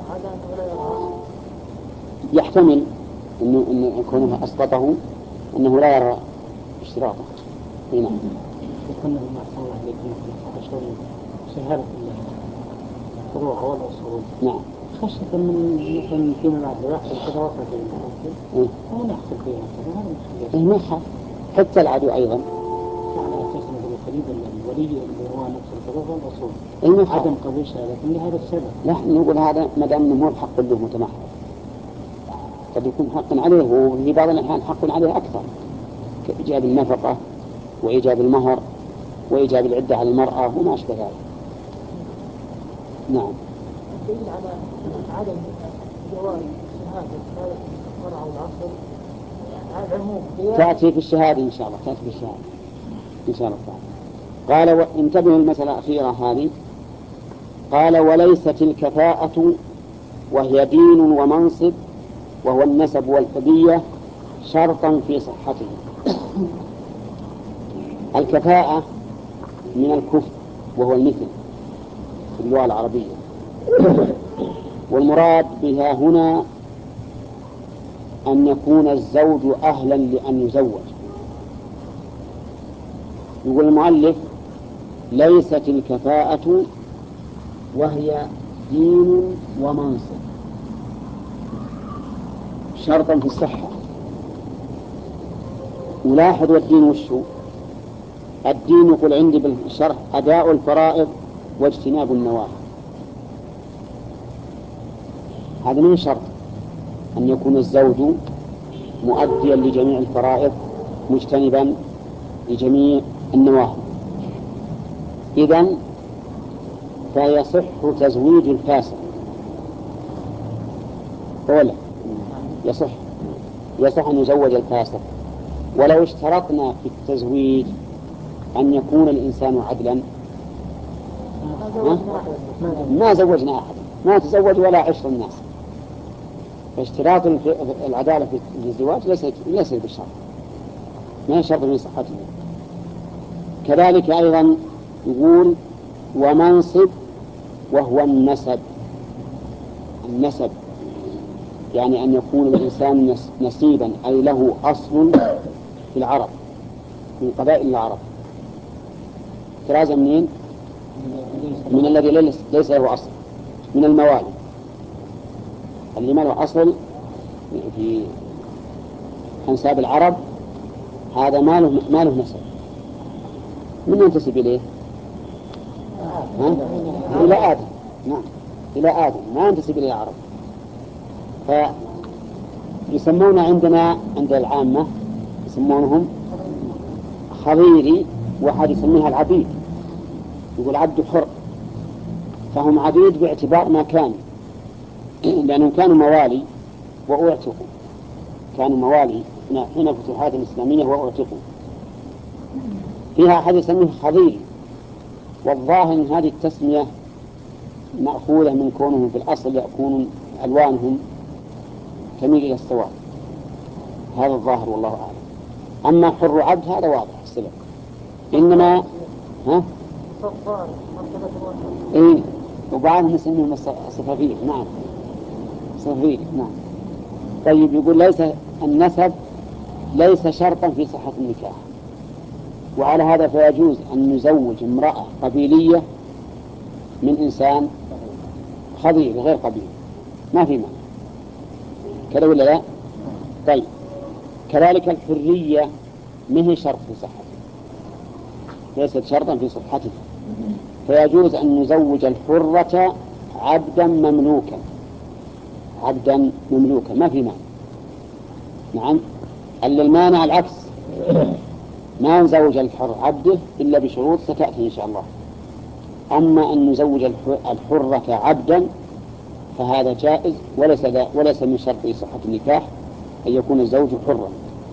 يحتمل أنه إنه يكون أسقطه أنه لا يرى اشتراطه. هنا يكون شهادة الفروع والأصول. نعم. خشية من مثلا فيما بعد واحد كذا وصل في المحاكم هو نحصل فيها هذا ما يخاف حتى العدو أيضا على أساس أنه قريب الولي اللي هو نفس الفروع والأصول عدم قبول شهادة لهذا السبب. نحن نقول هذا ما دام مو بحق له متمحض، قد يكون حقا عليه، وفي بعض الأحيان حق عليه أكثر كإيجاب النفقة وإيجاب المهر وإيجاب العدة على المرأة وما أشبه ذلك. نعم. دليل على عدم جواز شهادة الفرع والعصر هذا مو تأتي في الشهادة إن شاء الله تأتي في الشهادة إن شاء الله تعالى. قال وانتبهوا المسألة الأخيرة هذه. قال وليست الكفاءة وهي دين ومنصب وهو النسب والحبية شرطا في صحته. الكفاءة من الكفء وهو المثل في اللغة العربية، والمراد بها هنا أن يكون الزوج أهلا لأن يزوج. يقول المؤلف ليست الكفاءة وهي دين ومنصب شرطا في الصحة. ولاحظ الدين وشو الدين يقول عندي بالشرح أداء الفرائض واجتناب النواهي. هذا من شرط أن يكون الزوج مؤديا لجميع الفرائض مجتنبا لجميع النواهي. إذن فيصح تزويج الفاسق أولا، يصح يصح أن يزوج الفاسق، ولو اشترطنا في التزويج أن يكون الإنسان عدلا ما زوجنا أحد، ما تزوج ولا عشر الناس. فاشتراط العدالة في الزواج ليس ليس بالشرط، ما شرط من صحته. كذلك أيضا يقول ومنصب، وهو النسب. النسب يعني أن يكون الإنسان نسيبا، أي له أصل في العرب من قبائل العرب. ترازا منين؟ من الذي ليس له أصل، من الموالي. اللي ما له أصل في أنساب العرب هذا ما له ما له نسب. من ينتسب إليه؟ ها؟ إلى آدم. نعم، إلى آدم، ما ينتسب إلى العرب. فيسمون عندنا عند العامة يسمونهم خضيري، واحد يسميها العبيد، يقول عبد حر، فهم عبيد باعتبار ما كانوا، لأنهم كانوا موالي وأعتقوا، كانوا موالي حين الفتوحات الإسلامية وأعتقوا. فيها أحد يسميه خضيري، والظاهر أن هذه التسمية مأخوذة من كونهم في الأصل يكون ألوانهم تميل إلى السواد، هذا الظاهر والله أعلم. أما حر عبد هذا واضح السبب. إنما ها إيه، وبعضهم يسميهم الصفافية. نعم، صفافية. نعم. طيب، يقول ليس النسب ليس شرطا في صحة النكاح، وعلى هذا فيجوز أن نزوج امرأة قبيلية من إنسان خضير غير قبيل، ما في معنى كذا ولا لا؟ طيب، كذلك الحرية ما هي شرط في صحته، ليست شرطا في صحته، فيجوز أن نزوج الحرة عبدا مملوكا، عبدا مملوكا ما في معنى. نعم، ألا المانع العكس، ما نزوج الحر عبده إلا بشروط ستأتي إن شاء الله. أما أن نزوج الحرة عبدا فهذا جائز، وليس وليس من شرط صحة النكاح أن يكون الزوج حرا.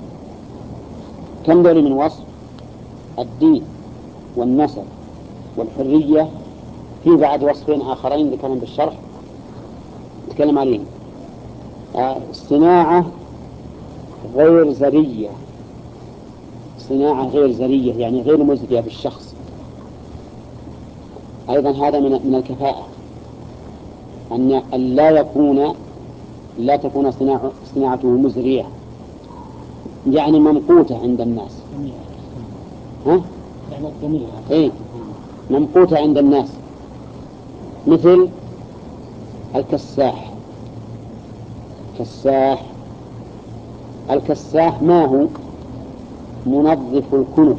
كم دول من وصف؟ الدين والنسب والحرية. في بعد وصفين آخرين ذكرهم بالشرح نتكلم عليهم. الصناعة غير زرية، صناعة غير زرية يعني غير مزرية بالشخص. أيضا هذا من من الكفاءة، أن لا يكون لا تكون صناعة صناعته مزرية، يعني ممقوتة عند الناس. ها؟ يعني جميلة. إيه، ممقوتة عند الناس، مثل الكساح. كساح الكساح ما هو؟ منظف الكنف،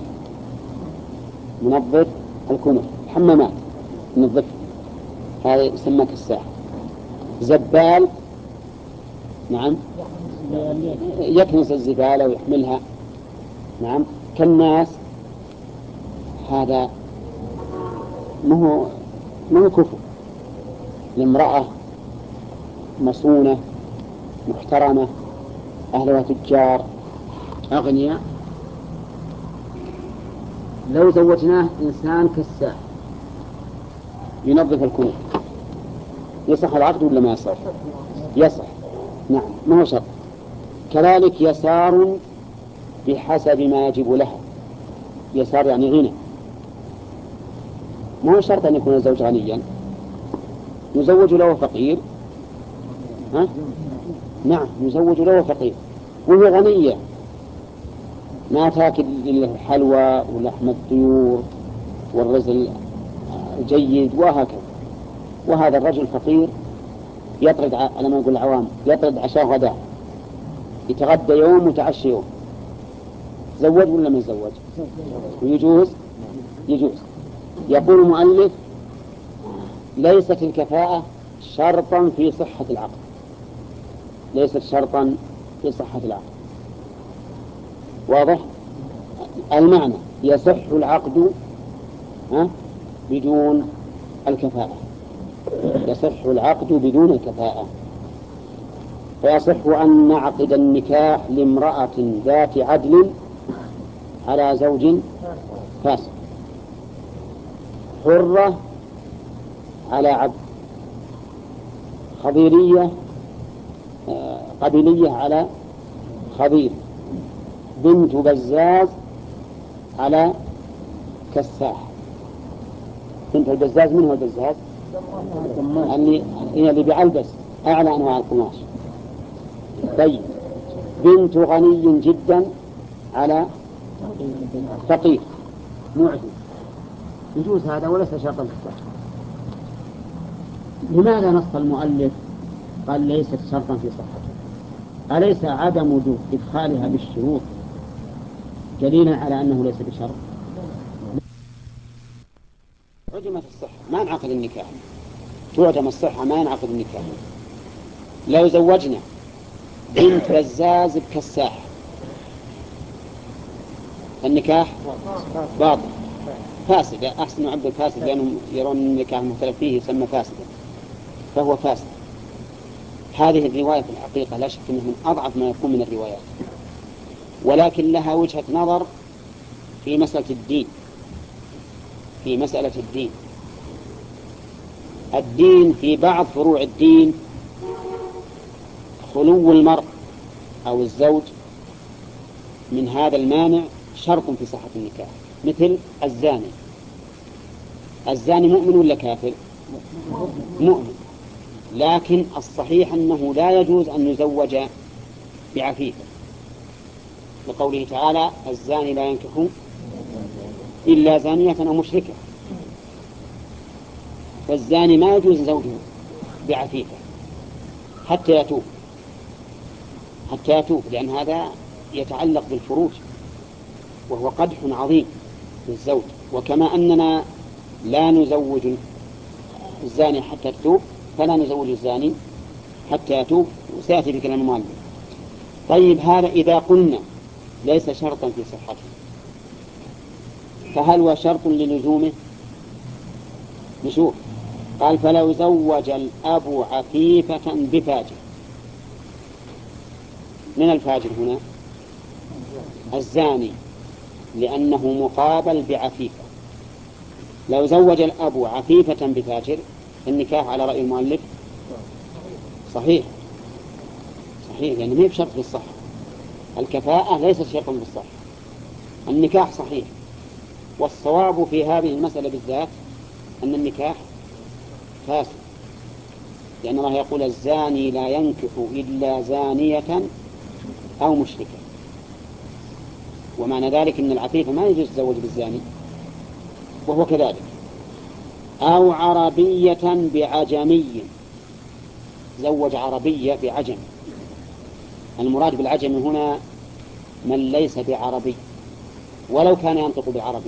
منظف الكنف، الحمامات منظف، هذا يسمى كساح. زبال، نعم، يكنس الزبالة ويحملها. نعم، كالناس، هذا مو مو كفو. الامرأة مصونة محترمة، أهلها تجار أغنياء، لو زوجناه إنسان كساح ينظف الكنوز يصح العقد ولا ما يصح؟ يصح. نعم، ما هو شرط. كذلك يسار بحسب ما يجب لها، يسار يعني غنى، ما هو شرط أن يكون الزوج غنيا، يزوج له فقير. ها؟ نعم، يزوج له فقير وهي غنية، ما تاكل إلا الحلوى ولحم الطيور والرز الجيد وهكذا. وهذا الرجل فقير يطرد، على ما يقول العوام، يطرد عشاء غداء، يتغدى يوم ويتعشى يوم. زوج ولا ما يزوج؟ ويجوز يجوز. يقول المؤلف ليست الكفاءة شرطا في صحة العقد، ليست شرطا في صحة العقد. واضح المعنى؟ يصح العقد بدون الكفاءة، يصح العقد بدون الكفاءة. فيصح أن نعقد النكاح لامرأة ذات عدل على زوج فاسق، حرة على عبد، خضيرية قبيلية على خضير، بنت بزاز على كساح. بنت البزاز، من هو البزاز؟ اللي هي اللي بيعلبس أعلى أنواع القماش. طيب بنت غني جدا على فقير معدم، يجوز هذا وليس شرطا في الصحة. لماذا نص المؤلف قال ليست شرطا في صحته؟ أليس عدم وجود إدخالها بالشروط دليلا على أنه ليس بشرط؟ عدمت الصحة ما ينعقد النكاح، تعدم الصحة ما ينعقد النكاح. لو زوجنا بنت بزاز بكساح النكاح باطل فاسد، أحسن عبد الفاسد، لأنهم يرون النكاح المختلف فيه يسمى فاسدا، فهو فاسد. هذه الرواية في الحقيقة لا شك أنها من أضعف ما يكون من الروايات، ولكن لها وجهة نظر في مسألة الدين. في مسألة الدين الدين في بعض فروع الدين خلو المرء أو الزوج من هذا المانع شرط في صحة النكاح. مثل الزاني، الزاني مؤمن ولا كافر؟ مؤمن، لكن الصحيح أنه لا يجوز أن يزوج بعفيفة، لقوله تعالى الزاني لا ينكح إلا زانية أو مشركة، فالزاني ما يجوز زوجه بعفيفة حتى يتوب، حتى يتوب، لأن هذا يتعلق بالفروج وهو قدح عظيم للزوج. وكما أننا لا نزوج الزاني حتى يتوب فلا نزوج الزاني حتى يتوب، وسيأتي بكلام المؤلف. طيب هذا إذا قلنا ليس شرطا في صحته، فهل هو شرط للزومه؟ نشوف. قال فلو زوج الأب عفيفة بفاجر. من الفاجر هنا؟ الزاني، لأنه مقابل بعفيفة. لو زوج الأب عفيفة بفاجر النكاح على رأي المؤلف صحيح، صحيح، لأنه ما بشرط بالصحة. الكفاءة ليست شرطا بالصحة، النكاح صحيح. والصواب في هذه المسألة بالذات أن النكاح فاسد، لأن الله يقول الزاني لا ينكح إلا زانية أو مشركة، ومعنى ذلك أن العفيفة ما يجوز تزوج بالزاني، وهو كذلك. أو عربية بعجمي، زوج عربية بعجم. المراد بالعجم هنا من ليس بعربي ولو كان ينطق بالعربية،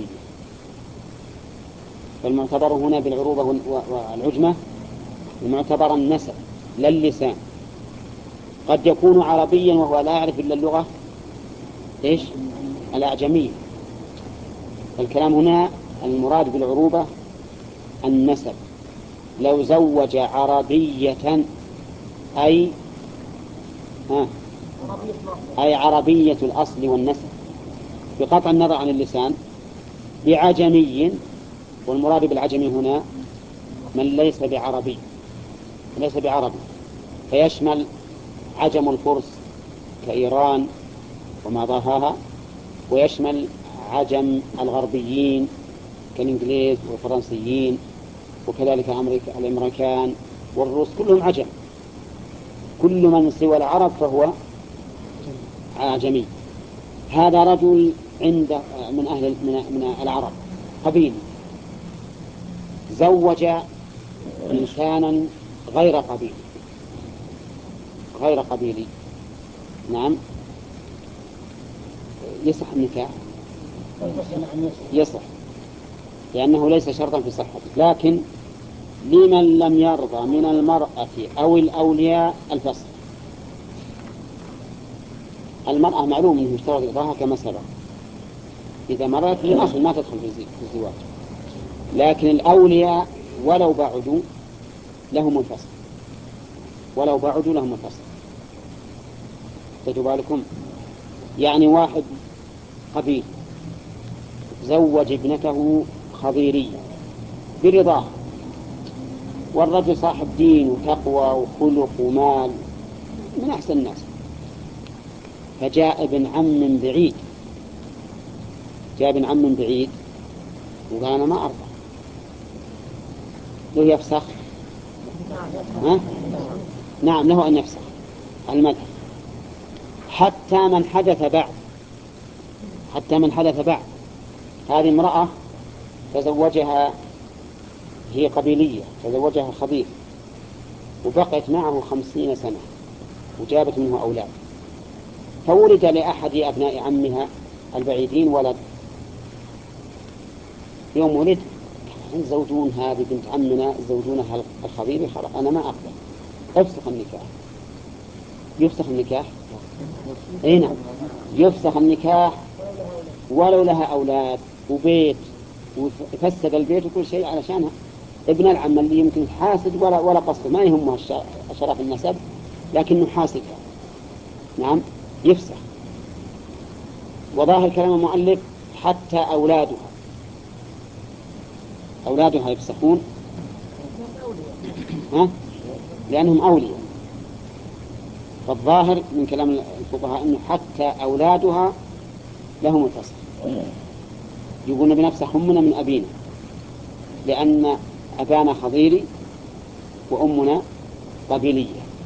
فالمعتبر هنا بالعروبة والعجمة المعتبر النسب لا اللسان. قد يكون عربيا وهو لا يعرف إلا اللغة إيش؟ الأعجمية. الكلام هنا المراد بالعروبة النسب. لو زوج عربية أي ها أي عربية الأصل والنسب بقطع النظر عن اللسان بعجمي، والمراد بالعجمي هنا من ليس بعربي، ليس بعربي، فيشمل عجم الفرس كإيران وما ضاهاها، ويشمل عجم الغربيين كالإنجليز والفرنسيين، وكذلك أمريكا الأمريكان والروس، كلهم عجم. كل من سوى العرب فهو عجمي. هذا رجل عند من أهل من العرب قبيل زوج إنسانا غير قبيلي، غير قبيلي، نعم، يصح النكاح؟ يصح. لأنه ليس شرطا في صحته. لكن لمن لم يرضى من المرأة أو الأولياء الفصل. المرأة معلوم أنه يشترط رضاها كما سبق، إذا مرت في الأصل ما تدخل في الزواج. لكن الأولياء ولو بعدوا لهم الفصل، ولو بعدوا لهم الفصل. تجوا بالكم؟ يعني واحد قبيل زوج ابنته خضيرية برضاه، والرجل صاحب دين وتقوى وخلق ومال من أحسن الناس، فجاء ابن عم بعيد، جاء ابن عم بعيد وقال أنا ما أرضى، له يفسخ؟ ها؟ نعم له أن يفسخ المذهب. حتى من حدث بعد، حتى من حدث بعد. هذه امرأة تزوجها، هي قبيلية، تزوجها خبيث وبقيت معه خمسين سنة وجابت منه أولاد، فولد لأحد أبناء عمها البعيدين ولد. يوم ولد زوجون هذه بنت عمنا زوجونها الخبيث، خلاص أنا ما أقبل، أفسخ النكاح. يفسخ النكاح؟ أي نعم يفسخ النكاح ولو لها أولاد وبيت وفسد البيت وكل شيء علشانها ابن العم اللي يمكن حاسد ولا ولا قصد، ما يهمه شرف النسب لكنه حاسدها. نعم يفسخ. وظاهر كلام المؤلف حتى أولادها، أولادها يفسخون، ها؟ لأنهم أولياء. فالظاهر من كلام الفقهاء أنه حتى أولادها لهم الفسخ. يقولون بنفسه أمنا من أبينا، لأن أبانا خضيري وأمنا قبيلية.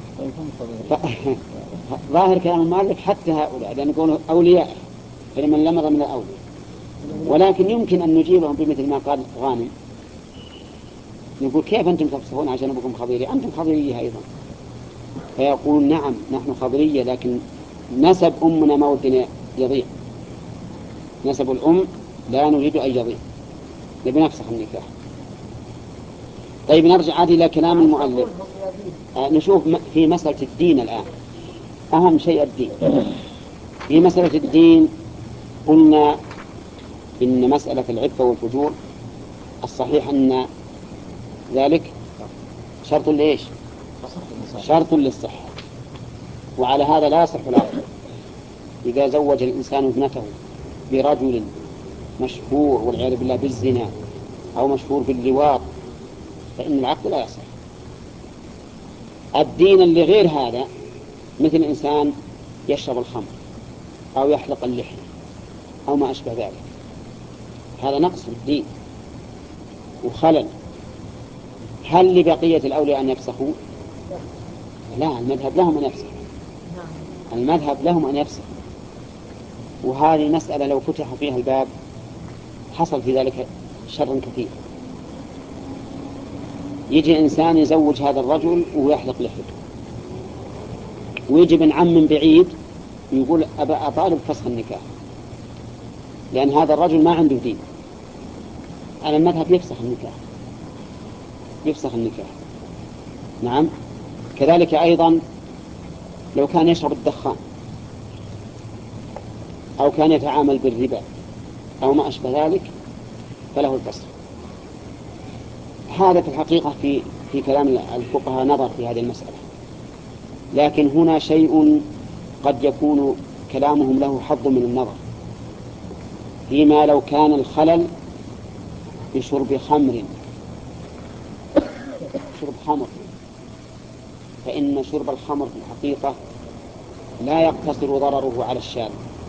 ظاهر كلام المؤلف حتى هؤلاء، لأن يقولون أولياء فلمن لمض من الأولياء. ولكن يمكن أن نجيبهم بمثل ما قال غانم، نقول كيف أنتم تفسخون عشان أبوكم خضيري؟ أنتم خضيرية أيضا. فيقول نعم نحن خضرية، لكن نسب أمنا ما ودنا يضيع، نسب الأم لا نريد أن يضيع، نبي نفسخ النكاح. طيب نرجع عاد إلى كلام المؤلف. آه نشوف في مسألة الدين الآن، أهم شيء الدين. في مسألة الدين قلنا إن مسألة العفة والفجور الصحيح أن ذلك شرط لإيش؟ شرط للصحة. وعلى هذا لا يصح العقد. إذا زوج الإنسان ابنته برجل مشهور والعياذ بالله بالزنا أو مشهور باللواط فإن العقد لا يصح. الدين اللي غير هذا مثل إنسان يشرب الخمر أو يحلق اللحية أو ما أشبه ذلك، هذا نقص في الدين وخلل. هل لبقية الأولياء أن يفسخوا؟ لا، المذهب لهم أن يفسخوا، المذهب لهم أن يفسخوا. وهذه مسألة لو فتح فيها الباب حصل في ذلك شر كثير. يجي إنسان يزوج هذا الرجل ويحلق لحيته، ويجي ابن عم بعيد يقول أبا أطالب فسخ النكاح، لأن هذا الرجل ما عنده دين. على المذهب يفسخ النكاح، يفسخ النكاح. نعم. كذلك أيضا لو كان يشرب الدخان أو كان يتعامل بالربا أو ما أشبه ذلك فله الفسخ. هذا في الحقيقة في في كلام الفقهاء نظر في هذه المسألة، لكن هنا شيء قد يكون كلامهم له حظ من النظر، فيما لو كان الخلل بشرب خمر، شرب خمر، فإن شرب الخمر في الحقيقة لا يقتصر ضرره على الشارب،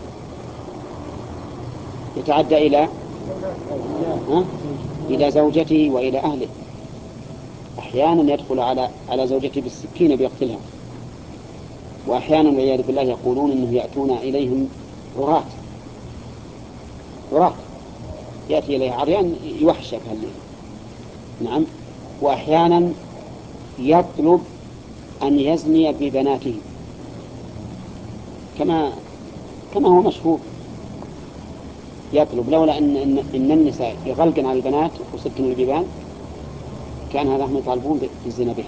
يتعدى إلى ها؟ إلى زوجته وإلى أهله. أحيانا يدخل على على زوجته بالسكين بيقتلها، وأحيانا والعياذ بالله يقولون إنه يأتون إليهم عراة، عراة يأتي إليه عريان يوحشك هالليل. نعم. وأحيانا يطلب أن يزني ببناته كما كما هو مشهور، يطلب لولا أن إن, إن النساء يغلقن على البنات وسكنوا البيبان كان هذا هم يطالبون بالزنا بهم.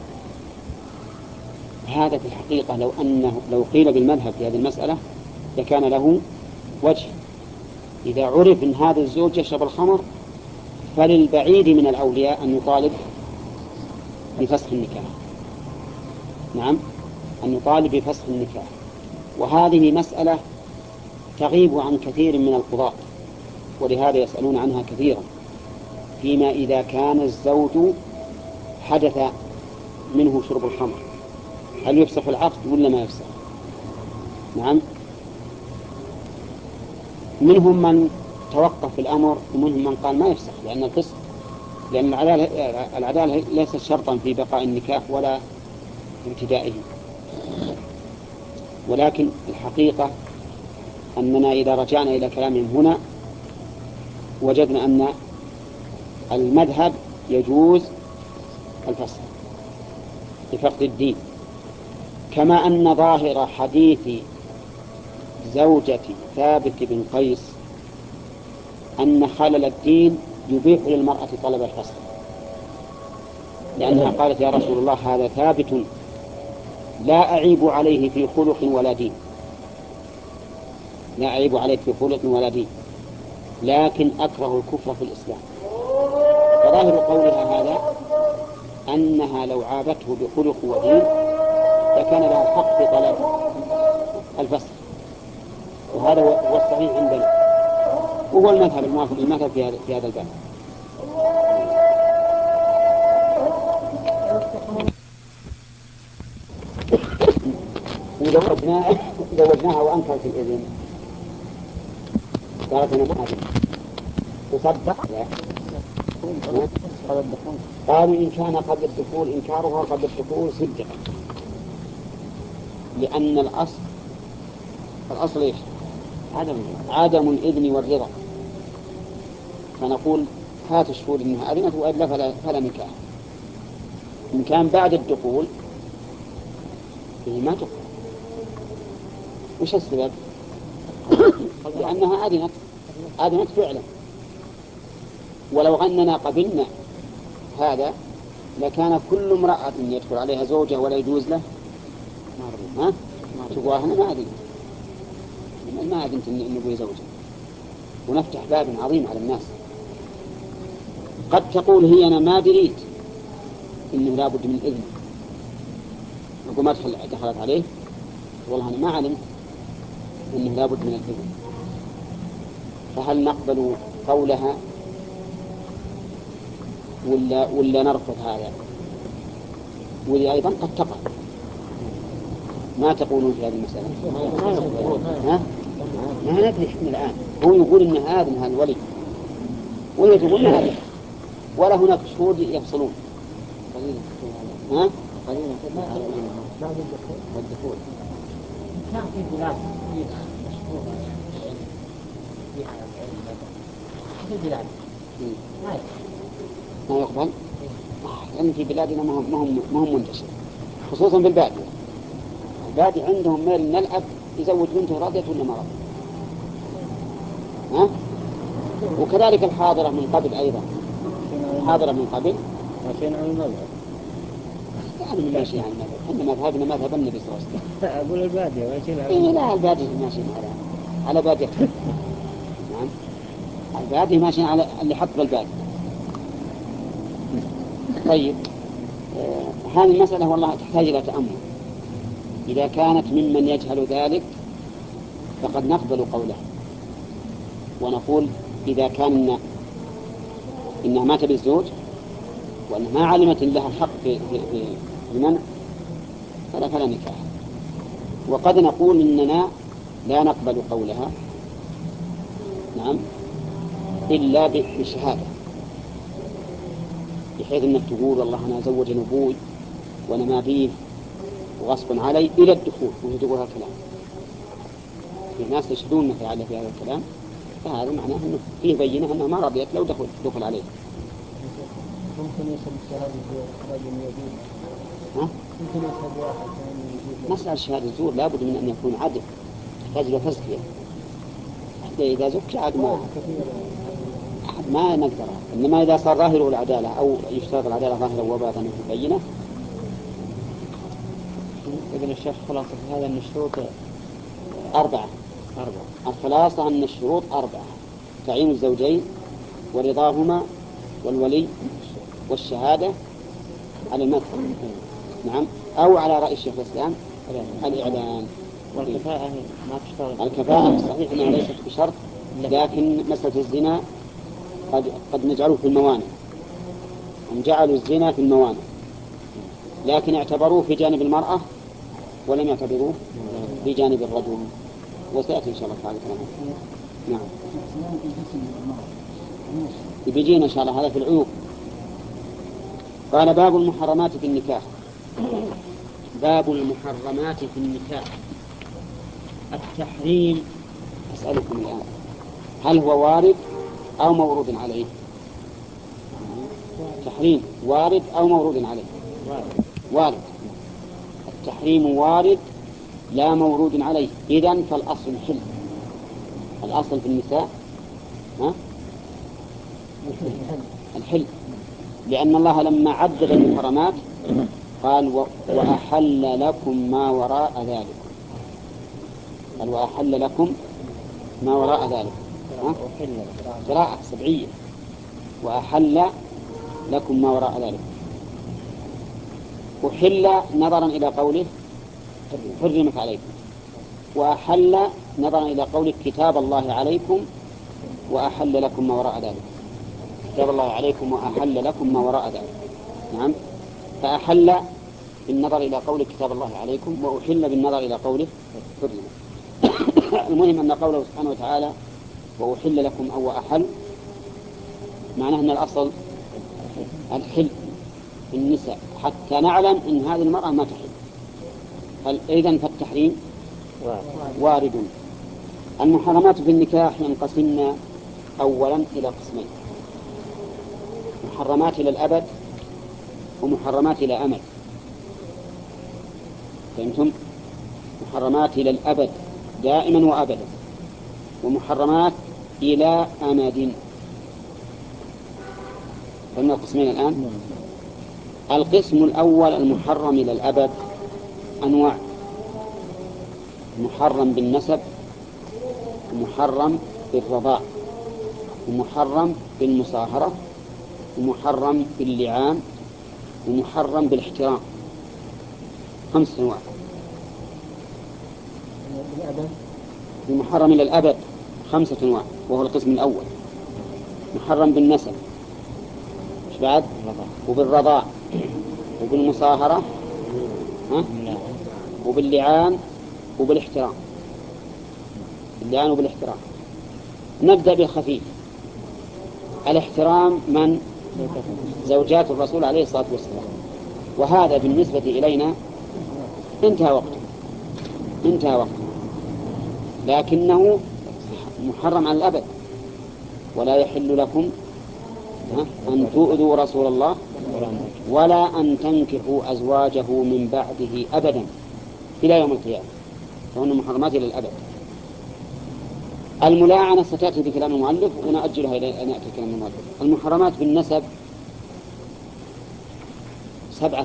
هذا في الحقيقة لو أنه لو قيل بالمذهب في هذه المسألة لكان له وجه. إذا عرف أن هذا الزوج يشرب الخمر فللبعيد من الأولياء أن يطالب بفسخ النكاح. نعم، أن يطالب بفسخ النكاح. وهذه مسألة تغيب عن كثير من القضاة، ولهذا يسألون عنها كثيرا، فيما إذا كان الزوج حدث منه شرب الخمر هل يفسخ العقد ولا ما يفسخ؟ نعم، منهم من توقف في الأمر ومنهم من قال ما يفسخ، لأن الفسق لأن العدالة, العدالة ليست شرطا في بقاء النكاح ولا ابتدائه. ولكن الحقيقة أننا إذا رجعنا إلى كلامهم هنا وجدنا أن المذهب يجوز الفسخ لفقد الدين، كما أن ظاهر حديث زوجة ثابت بن قيس أن خلل الدين يبيح للمرأة طلب الفسخ، لأنها قالت يا رسول الله هذا ثابت لا أعيب عليه في خلق ولا دين، لا أعيب عليه في خلق ولا دين، لكن أكره الكفر في الإسلام. فظاهر قولها هذا أنها لو عابته بخلق ودين لكان لها الحق في طلب الفسخ، وهذا هو الصحيح عندنا، وهو المذهب الموافق للمذهب في هذا في هذا الباب. وزوجناها زوجناها وأنكرت الإذن قالت أنا ما أدري تصدق لا. قالوا إن كان قبل الدخول إنكارها قبل الدخول صدق، لأن الأصل الأصل إيش؟ عدم عدم الإذن والرضا، فنقول هات الشهود إنها أذنت وإلا فلا, فلا نكاح. إن كان بعد الدخول فيه ما تقبل. وش السبب؟ لأنها أذنت أذنت فعلا، ولو أننا قبلنا هذا لكان كل امرأة يدخل عليها زوجة ولا يجوز له ما ها تقول أنا ما أذنت ما أذنت إن أبوي زوجة، ونفتح باب عظيم على الناس. قد تقول هي أنا ما دريت إنه لابد من إذن، نقول ما دخل دخلت عليه والله أنا ما علمت إنه لابد من الإذن، فهل نقبل قولها ولا ولا نرفض هذا؟ وذي أيضا قد تقع. ما تقولون في هذه المسألة؟ ها؟ ما ندري إحنا الآن. هو يقول إن هذا هذا الولي وهي تقول هذا، ولا هناك شهود يفصلون. ها؟ قليلا بعد الدخول والدخول كان في بلاد مشهورة فيها في البلاد ما يقبل، لأن في بلادنا ما هم ما هم منتشر، خصوصا بالبادية. البادية عندهم ميل من الأب يزوج بنته راضية ولا ما راضية. ها؟ وكذلك الحاضرة من قبل أيضا، الحاضرة من قبل ماشيين على المذهب، يعني من ماشي على المذهب، إحنا مذهبنا مذهب النبي صلى الله عليه وسلم. أقول البادية ماشيين على إيه لا البادية ماشيين على على بادية. نعم البادية ماشيين على اللي حط بالبادية. طيب آه هذه المسألة والله تحتاج إلى تأمل. إذا كانت ممن يجهل ذلك فقد نقبل قوله ونقول إذا كان إنها مات بالزوج وأنها ما علمت لها الحق في المنع فلا فلا نكاح. وقد نقول إننا لا نقبل قولها نعم إلا بشهادة، بحيث أنك تقول والله أنا زوج أبوي وأنا ما بيه وغصب علي إلى الدخول وتقول هذا الكلام. في ناس يشهدون مثل على في هذا الكلام، فهذا معناه أنه فيه بينة أنه ما رضيت لو دخل دخل عليه. ممكن يشهد الشهادة رجل يجوز. ها؟ ممكن يشهد واحد ثاني يجوز. مسألة شهادة الزور لابد من أن يكون عدل، تحتاج إلى تزكية، إذا زكي عاد ما ما نقدر، إنما إذا صار ظاهره العدالة أو يشترط العدالة ظاهرا وباطنا بينة. ابن الشيخ خلاصة هذا من الشروط أربعة. أربعة. الخلاصة أن الشروط أربعة: تعيين الزوجين ورضاهما والولي والشهادة على المذهب، نعم، أو على رأي الشيخ الإسلام الإعلان. والكفاءة ما تشترط. الكفاءة صحيح أنها ليست بشرط، لكن مسألة الزنا قد قد نجعله في الموانع، هم جعلوا الزنا في الموانع، لكن اعتبروه في جانب المرأة ولم يعتبروه في جانب الرجل، وسيأتي إن شاء الله تعالى كلامه. نعم، بيجينا إن شاء الله هذا في العيوب. قال: باب المحرمات في النكاح. باب المحرمات في النكاح. التحريم، أسألكم الآن، هل هو وارد أو مورود عليه؟ تحريم وارد أو مورود عليه؟ وارد. التحريم وارد لا مورود عليه، إذن فالأصل الحل. الأصل في النساء ها؟ الحل، لأن الله لما عدد المحرمات قال: وأحل لكم ما وراء ذلك. قال: وأحل لكم ما وراء ذلك. قراءة سبعية: وأحل لكم ما وراء ذلك. أحل نظرا إلى قوله حرمت عليكم، وأحل نظرا إلى قوله كتاب الله عليكم وأحل لكم ما وراء ذلك. كتاب الله عليكم وأحل لكم ما وراء ذلك. نعم، فأحل بالنظر إلى قوله كتاب الله عليكم، وأحل بالنظر إلى قوله حرمت. المهم أن قوله سبحانه وتعالى وأحل لكم أو أحل معناه أن الأصل الحل في النساء، حتى نعلم أن هذه المرأة ما تحل. إذن فالتحريم وارد. المحرمات في النكاح ينقسمن أولا إلى قسمين: محرمات إلى الأبد ومحرمات إلى أمد. فهمتم؟ محرمات إلى الأبد دائما وأبدا، ومحرمات إلى أمد. فهمنا القسمين الآن؟ القسم الأول المحرم إلى الأبد أنواع: محرم بالنسب، ومحرم بالرضاع، ومحرم بالمصاهرة، ومحرم باللعان، ومحرم بالاحترام. خمس أنواع. المحرم إلى الأبد خمسة أنواع، وهو القسم الأول: محرم بالنسب، إيش بعد؟ وبالرضاع، وبالمصاهرة، ها؟ وباللعان، وبالاحترام. اللعان وبالاحترام. نبدأ بالخفيف. الاحترام من؟ زوجات الرسول عليه الصلاة والسلام، وهذا بالنسبة إلينا انتهى وقته انتهى وقته لكنه محرم على الأبد. ولا يحل لكم أن تؤذوا رسول الله ولا أن تنكحوا أزواجه من بعده أبدا إلى يوم القيامة، فهن محرمات إلى الأبد. الملاعنة ستأتي بكلام المؤلف ونأجلها إلى أن يأتي كلام المؤلف. المحرمات بالنسب سبعة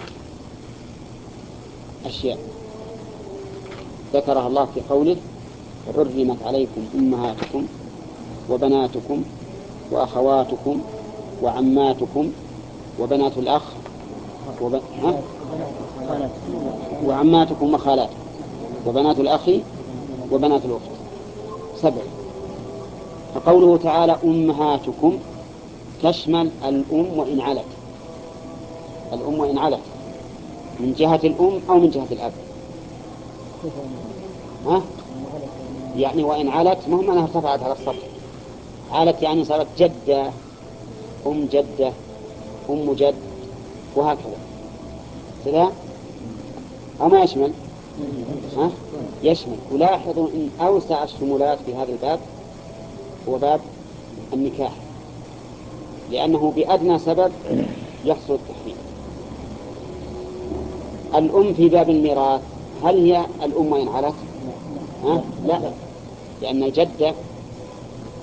أشياء ذكرها الله في قوله: حرمت عليكم أمهاتكم وبناتكم وأخواتكم وعماتكم وبنات الأخ وب... ها؟ وعماتكم وخالاتكم وبنات الأخ وبنات الأخت. سبع. فقوله تعالى أمهاتكم تشمل الأم وإن علت، الأم وإن علت من جهة الأم أو من جهة الأب. ها؟ يعني وإن علت مهم أنها ارتفعت على السطح. علت يعني صارت جدة، أم جدة، أم جد، وهكذا. كذا أو ما يشمل؟ ها؟ يشمل. ولاحظوا إن أوسع الشمولات في هذا الباب هو باب النكاح، لأنه بأدنى سبب يحصل التحريم. الأم في باب الميراث هل هي الأم وإن علت؟ ها؟ لا، لأن الجدة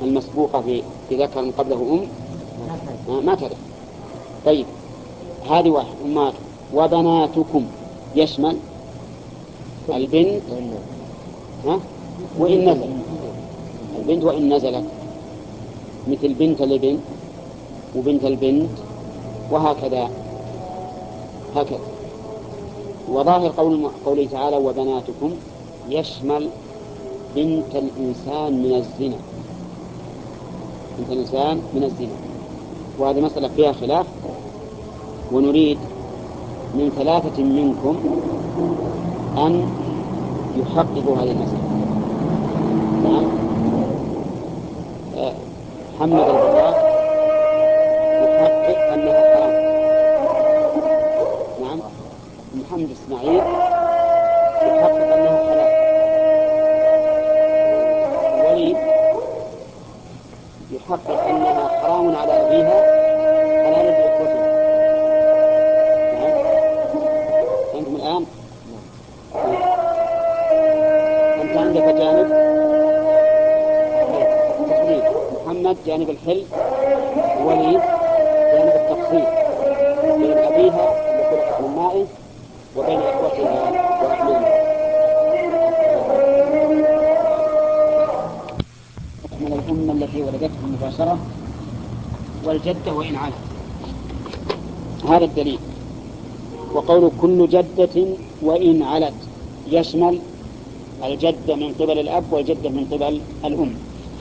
المسبوقة بذكر قبله أم ما ترث. طيب هذه واحد. أمات وبناتكم يشمل البنت ها؟ وإن نزلت البنت وإن نزلت مثل بنت الابن وبنت البنت وهكذا هكذا. وظاهر قول قوله تعالى وبناتكم يشمل بنت الإنسان من الزنا بنت الإنسان من الزنا. وهذه مسألة فيها خلاف، ونريد من ثلاثة منكم أن يحققوا هذه المسألة. نعم أه محمد البراء يحقق أنها حرام. نعم محمد إسماعيل يحقق أنها حلال. وليد يحقق أنها حرام على أبيها حلال لإخوتها. نعم أنتم الآن أنت عندك جانب التحريم، محمد جانب الحل، وليد جانب التفصيل بين أبيها اللي خلقت من ماء وبين إخوتها وأحمامها. من الأمة التي ولدتها مباشرة والجدة وإن علت. هذا الدليل. وقول كل جدة وإن علت يشمل الجدة من قبل الأب والجدة من قبل الأم.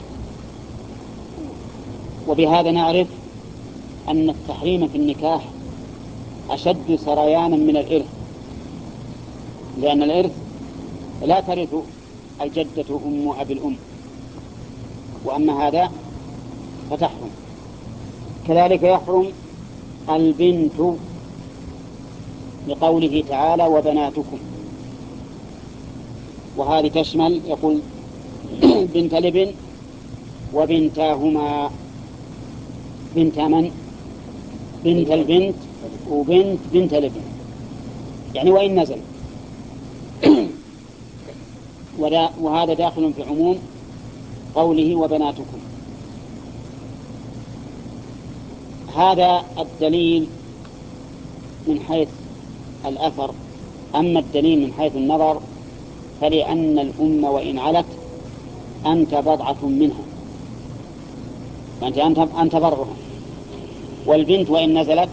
وبهذا نعرف أن التحريم في النكاح أشد سريانا من الإرث، لأن الإرث لا ترث الجدة أم أبي الأم، وأما هذا فتحرم. كذلك يحرم البنت لقوله تعالى وبناتكم، وهذه تشمل يقول بنت الابن وبنتاهما. بنت من؟ بنت البنت وبنت بنت الابن، يعني وإن نزل. وهذا داخل في عموم قوله وبناتكم. هذا الدليل من حيث الأثر. أما الدليل من حيث النظر فلأن الأم وإن علت أنت بضعة منها، أنت أنت برها، والبنت وإن نزلت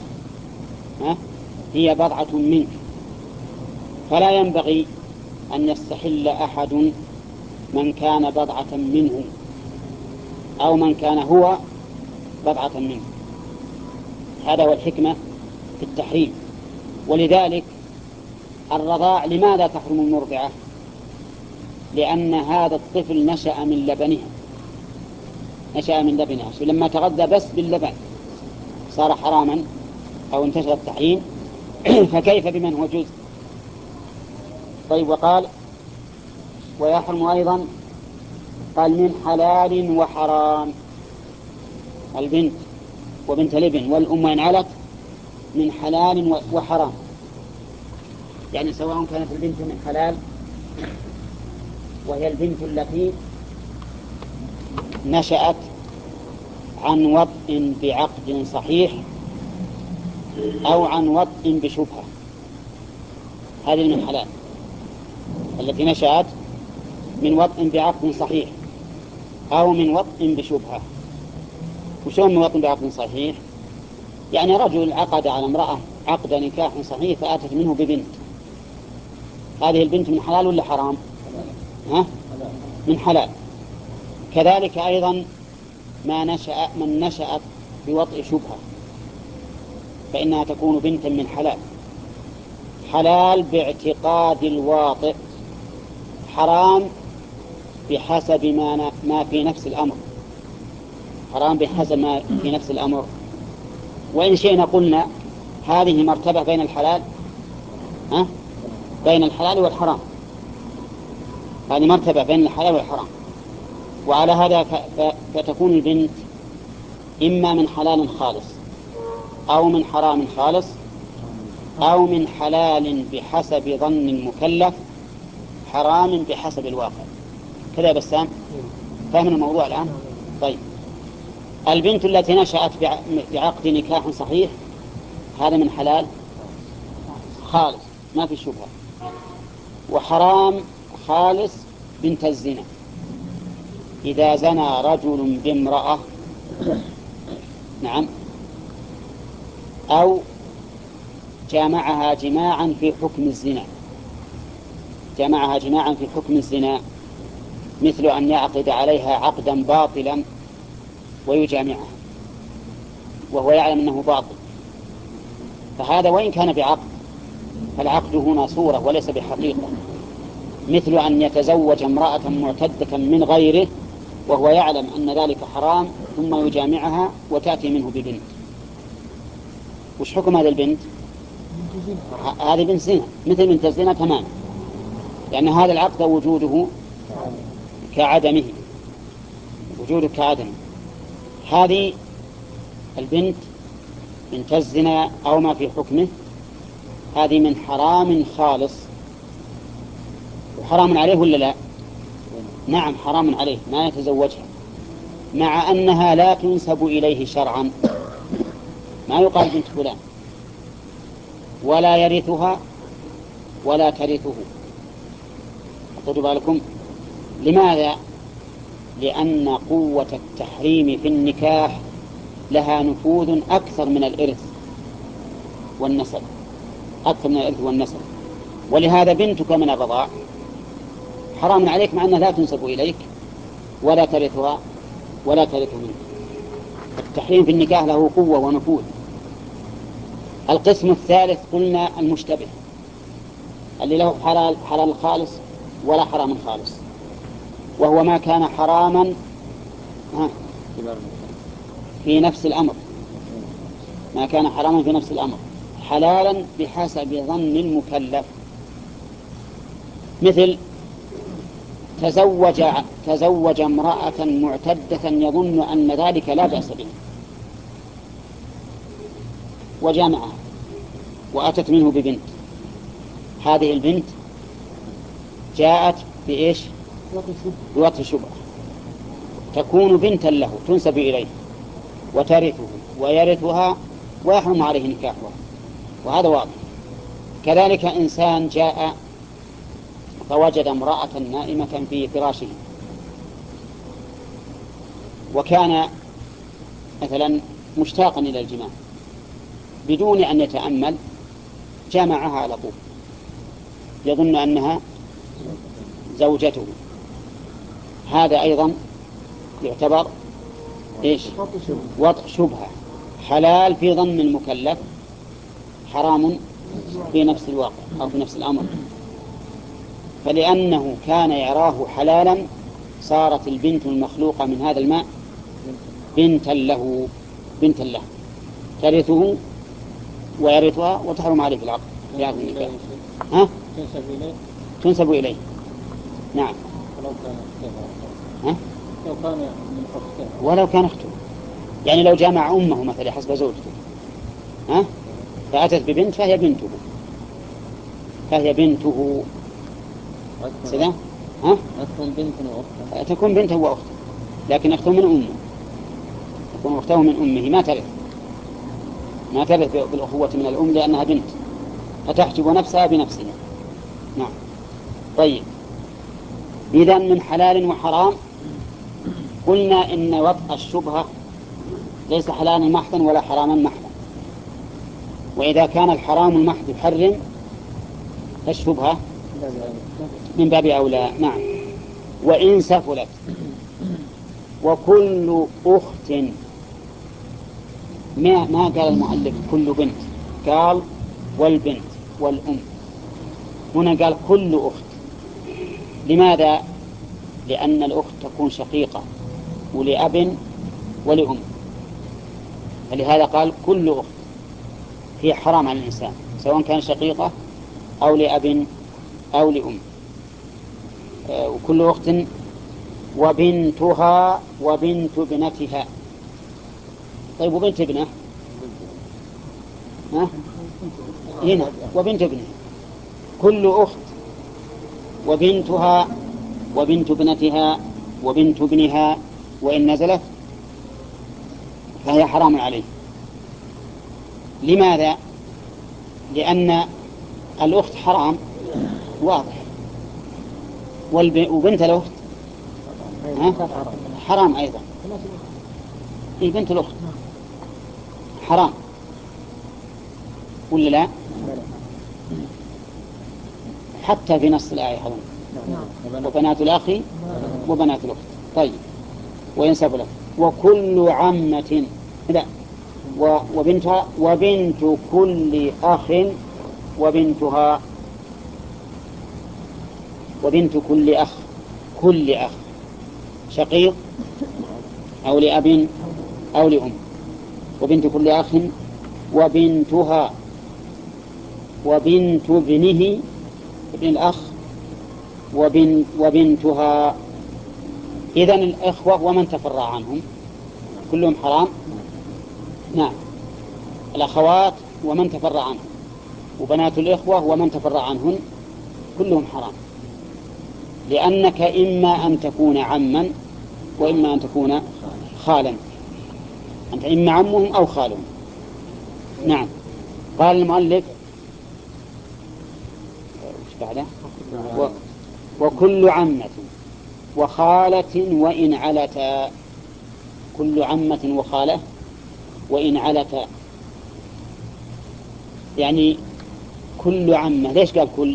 هي بضعة منك، فلا ينبغي أن يستحل أحد من كان بضعة منه أو من كان هو بضعة منه. هذا هو الحكمة في التحريم. ولذلك الرضاع لماذا تحرم المرضعة؟ لأن هذا الطفل نشأ من لبنها، نشأ من لبنها، لما تغذى بس باللبن صار حراما أو انتشر التحريم، فكيف بمن هو جزء؟ طيب وقال ويحرم أيضا قال من حلال وحرام. البنت وبنت الابن والأم إن علت من حلال وحرام، يعني سواء كانت البنت من حلال وهي البنت التي نشأت عن وطء بعقد صحيح أو عن وطء بشبهة، هذه من حلال. التي نشأت من وطء بعقد صحيح أو من وطء بشبهة. وشون من وطء بعقد صحيح؟ يعني رجل عقد على امرأة عقد نكاح صحيح فأتت منه ببنت، هذه البنت من حلال ولا حرام؟ ها؟ من حلال. كذلك أيضا ما نشأ من نشأت بوطء شبهة فإنها تكون بنتا من حلال. حلال باعتقاد الواطئ، حرام بحسب ما ما في نفس الأمر، حرام بحسب ما في نفس الأمر. وإن شئنا قلنا هذه مرتبة بين الحلال ها؟ بين الحلال والحرام، هذه مرتبة بين الحلال والحرام. وعلى هذا فتكون البنت إما من حلال خالص أو من حرام خالص أو من حلال بحسب ظن المكلف حرام بحسب الواقع. كذا بسام فهم الموضوع الآن؟ طيب البنت التي نشأت بعقد نكاح صحيح هذا من حلال خالص ما في شبهة. وحرام خالص بنت الزنا إذا زنى رجل بامرأة نعم أو جامعها جماعا في حكم الزنا جامعها جماعا في حكم الزنا مثل أن يعقد عليها عقدا باطلا ويجامعها وهو يعلم أنه باطل، فهذا وإن كان بعقد فالعقد هنا صورة وليس بحقيقة، مثل أن يتزوج امرأة معتدة من غيره وهو يعلم أن ذلك حرام ثم يجامعها وتأتي منه ببنت. وش حكم هذا البنت؟ هذه بنت زنا مثل بنت الزنا تماما، لأن هذا العقد وجوده كعدمه وجوده كعدمه. هذه البنت بنت الزنا أو ما في حكمه هذه من حرام خالص. وحرام عليه ولا لا؟ نعم حرام عليه ما يتزوجها، مع أنها لا تنسب إليه شرعا، ما يقال بنت فلان، ولا يرثها ولا ترثه. خذوا بالكم. لماذا؟ لأن قوة التحريم في النكاح لها نفوذ أكثر من الإرث والنسب أكثر من الإرث والنسب ولهذا بنتك من الرضاع حرام عليك مع أنها لا تنسب إليك ولا ترثها ولا ترث منك. التحريم في النكاح له قوة ونفوذ. القسم الثالث قلنا المشتبه اللي له حلال حلال خالص ولا حرام خالص، وهو ما كان حراما في نفس الأمر ما كان حراما في نفس الأمر حلالا بحسب ظن المكلف، مثل تزوج تزوج امرأة معتدة يظن أن ذلك لا بأس به وجامعها وأتت منه ببنت. هذه البنت جاءت بإيش؟ بوقت شبهة، تكون بنتا له تنسب إليه وترثه ويرثها ويحرم عليه نكاحها، وهذا واضح. كذلك إنسان جاء فوجد امرأة نائمة في فراشه وكان مثلا مشتاقا إلى الجماع بدون أن يتأمل جامعها على طول يظن أنها زوجته، هذا أيضا يعتبر إيش؟ وضع شبهة حلال في ظن المكلف حرام في نفس الواقع أو في نفس الأمر. فلأنه كان يراه حلالا صارت البنت المخلوقة من هذا الماء بنتا له بنتا له ترثه ويرثها وتحرم عليه في العقد. ها؟ تنسب إليه تنسب إليه نعم. ولو كان ها؟ لو كان من أخته ولو كان أخته، يعني لو جامع أمه مثلا حسب زوجته ها؟ فأتت ببنت فهي بنته فهي بنته سلام ها؟ تكون بنت وأخته تكون بنته وأخته، لكن أخته من أمه تكون أخته من أمه ما ترث ما ترث بالأخوة من الأم لأنها بنت فتحجب نفسها بنفسها. نعم. طيب إذن من حلال وحرام قلنا إن وضع الشبهة ليس حلالا محضا ولا حراما محضا، وإذا كان الحرام المحض يحرم فالشبهة من باب أولى. نعم. وإن سفلت وكل أخت ما ما قال المؤلف كل بنت، قال والبنت والأم، هنا قال كل أخت. لماذا؟ لأن الأخت تكون شقيقة ولأب ولأم، فلهذا قال كل أخت هي حرام على الإنسان سواء كان شقيقة أو لأب أو لأم. آه وكل أخت وبنتها وبنت ابنتها. طيب وبنت ابنه ها؟ هنا وبنت ابنه. كل أخت وبنتها وبنت ابنتها وبنت ابنها وإن نزلت فهي حرام عليه. لماذا؟ لأن الأخت حرام واضح، وبنت الأخت حرام أيضا. إيه بنت الأخت حرام ولا لا؟ حتى في نص الآية حرام. وبنات الأخ وبنات الأخت. طيب وينسب له وكل عمة لا وبنتها وبنت كل أخ وبنتها وبنت كل أخ كل أخ شقيق أو لأب أو لأم وبنت كل أخ وبنتها وبنت ابنه ابن الأخ وبن وبنتها. إذن الإخوة ومن تفرع عنهم كلهم حرام. نعم الأخوات ومن تفرع عنهم وبنات الإخوة ومن تفرع عنهن كلهم حرام، لأنك إما أن تكون عما وإما أن تكون خالا. أنت إما عمهم أو خالهم. نعم. قال المؤلف بعده و... وكل عمة وخالة وإن علتا. كل عمة وخالة وإن علتا يعني كل عمة. ليش قال كل؟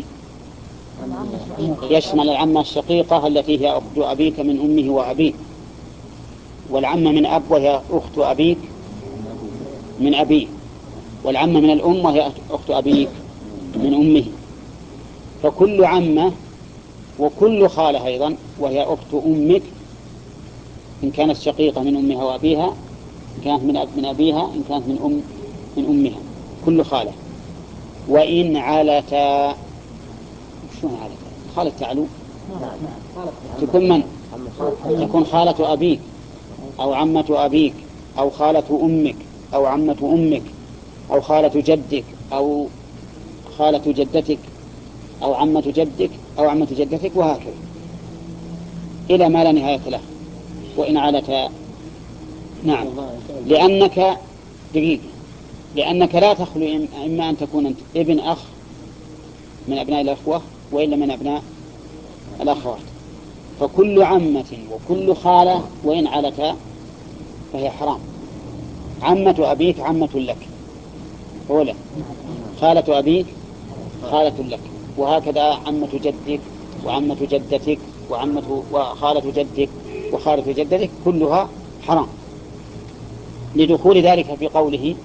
يشمل العمة الشقيقة التي هي أخت أبيك من أمه وأبيه، والعمة من أب وهي أخت أبيك من أبيه، والعمة من الأم وهي أخت أبيك من أمه. فكل عمة وكل خالة أيضا وهي أخت أمك إن كانت شقيقة من أمها وأبيها، إن كانت من أب من أبيها، إن كانت من أم من أمها، كل خالة. وإن علتا شلون علتا؟ خالة تعلو تكون من؟ تكون خالة أبيك أو عمة أبيك أو خالة أمك أو عمة أمك أو خالة جدك أو خالة جدتك أو عمة جدك أو عمة جدتك وهكذا إلى ما لا نهاية له. وإن علتا نعم لأنك دقيقة لأنك لا تخلو إما أن تكون أنت ابن أخ من أبناء الأخوة وإلا من أبناء الأخوات. فكل عمة وكل خالة وإن علتا فهي حرام. عمة أبيك عمة لك أولا، خالة أبيك خالة لك، وهكذا عمة جدك وعمة جدتك وعمة وخالة جدك وخالة جدتك كلها حرام، لدخول ذلك في قوله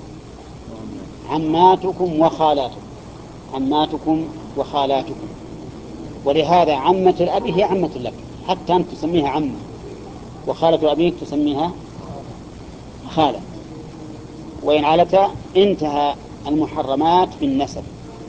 عماتكم وخالاتكم عماتكم وخالاتكم. ولهذا عمة الأب هي عمة لك حتى أنت تسميها عمة، وخالة أبيك تسميها خالة. وإن علتا انتهى المحرمات بالنسب،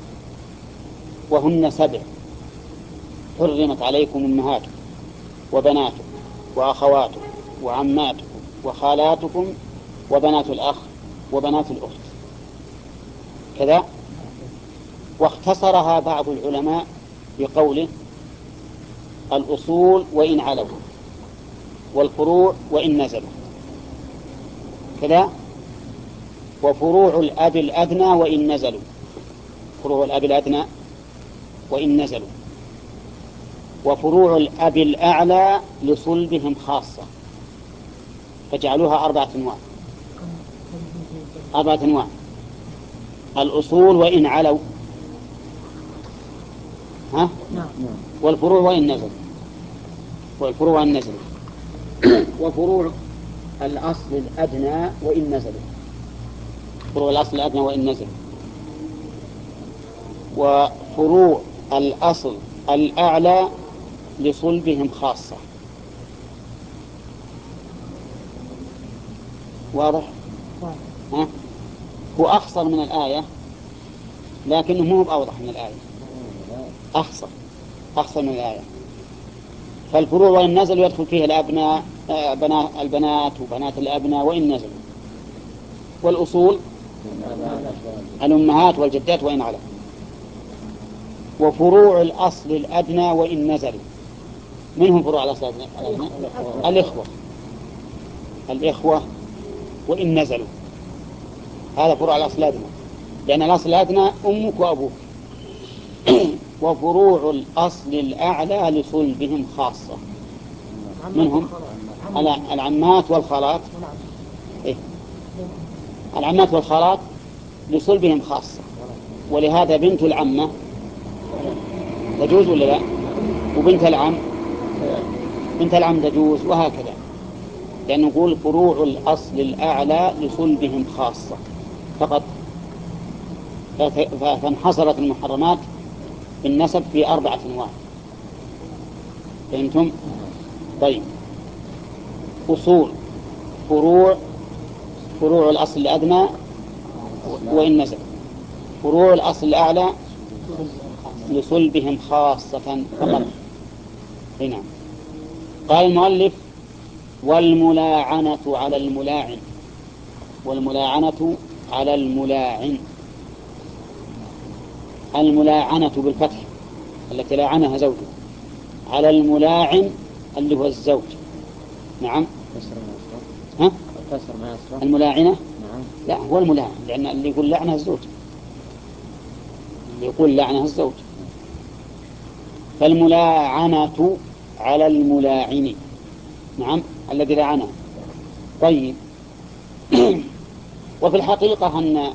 وهن سبع: حرمت عليكم أمهاتكم وبناتكم وأخواتكم وعماتكم وخالاتكم وبنات الأخ وبنات الأخت كذا. واختصرها بعض العلماء بقوله الأصول وإن علوا والفروع وإن نزلوا كذا، وفروع الأب الأدنى وإن نزلوا فروع الأب الأدنى وإن نزلوا وفروع الأب الأعلى لصلبهم خاصة، فجعلوها أربعة أنواع أربعة أنواع الأصول وإن علوا ها؟ والفروع وإن نزلوا والفروع وإن نزلوا وفروع الأصل الأدنى وإن نزلوا فروع الأصل الأدنى وإن نزلوا وفروع الأصل الأعلى لصلبهم خاصة. واضح؟ ها؟ هو أخصر من الآية لكنه مو بأوضح من الآية، أخصر أخصر من الآية. فالفروع وإن نزلوا يدخل فيها الأبناء بنات البنات وبنات الأبناء وإن نزلوا، والأصول الأمهات والجدات وإن علوا، وفروع الأصل الأدنى وإن نزلوا. منهم فروع الأصل الأدنى؟ الإخوة الإخوة وإن نزلوا، هذا فروع الأصل الأدنى، لأن الأصل الأدنى أمك وأبوك. وفروع الأصل الأعلى لصلبهم خاصة، منهم العمات والخالات. إيه؟ العمات والخالات لصلبهم خاصة، ولهذا بنت العمة تجوز ولا لا؟ وبنت العم بنت العم تجوز، وهكذا، لأن نقول فروع الأصل الأعلى لصلبهم خاصة فقط، فانحصرت المحرمات بالنسب في أربعة أنواع. فهمتم؟ طيب، أصول فروع فروع الأصل الأدنى وإن نزل، فروع الأصل الأعلى لصلبهم خاصة فقط. هنا قال المؤلف: والملاعنة على الملاعن. والملاعنة على الملاعن، الملاعنة بالفتح التي لاعنها زوجه، على الملاعن اللي هو الزوج. نعم. ها؟ الملاعنة؟ نعم. لا، هو الملاعن، لأن اللي يقول لعنها الزوج، اللي يقول لعنها الزوج. فالملاعنة على الملاعن، نعم، الذي لعنها. طيب. وفي الحقيقة أن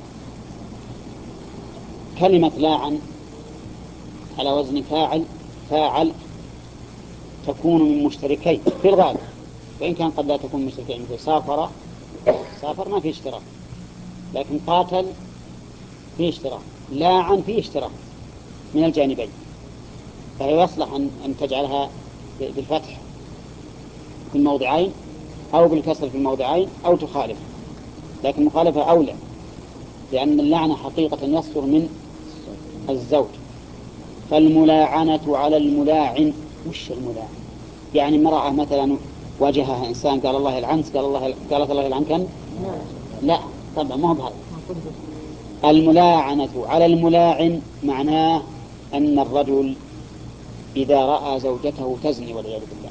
كلمة لاعن على وزن فاعل فاعل تكون من مشتركين في الغالب، وإن كان قد لا تكون مشتركين، مثل سافر سافر ما في اشتراك، لكن قاتل في اشتراك، لاعن في اشتراك من الجانبين، فهي يصلح أن تجعلها بالفتح في الموضعين أو بالكسر في الموضعين أو تخالف، لكن مخالفة أولى، لأن اللعنة حقيقة يصدر من الزوج. فالملاعنة على الملاعن، وش الملاعن؟ يعني امرأة مثلا واجهها إنسان قال الله يلعنك، قال الله قالت الله يلعنك، لا طبعا ما هو بهذا. الملاعنة على الملاعن معناه أن الرجل إذا رأى زوجته تزني والعياذ بالله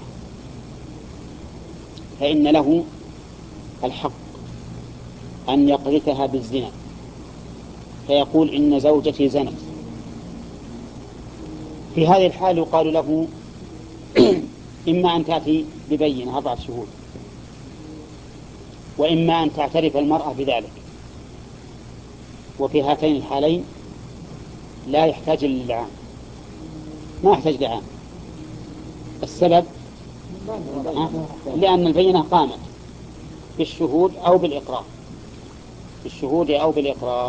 فإن له الحق أن يقذفها بالزنا، فيقول إن زوجتي زنت. في هذه الحال يقال له: إما أن تأتي ببينة أربعة شهود، وإما أن تعترف المرأة بذلك. وفي هاتين الحالين لا يحتاج للعام، ما يحتاج لعام. السبب لأن البينة قامت بالشهود أو بالإقرار، بالشهود أو بالإقرار.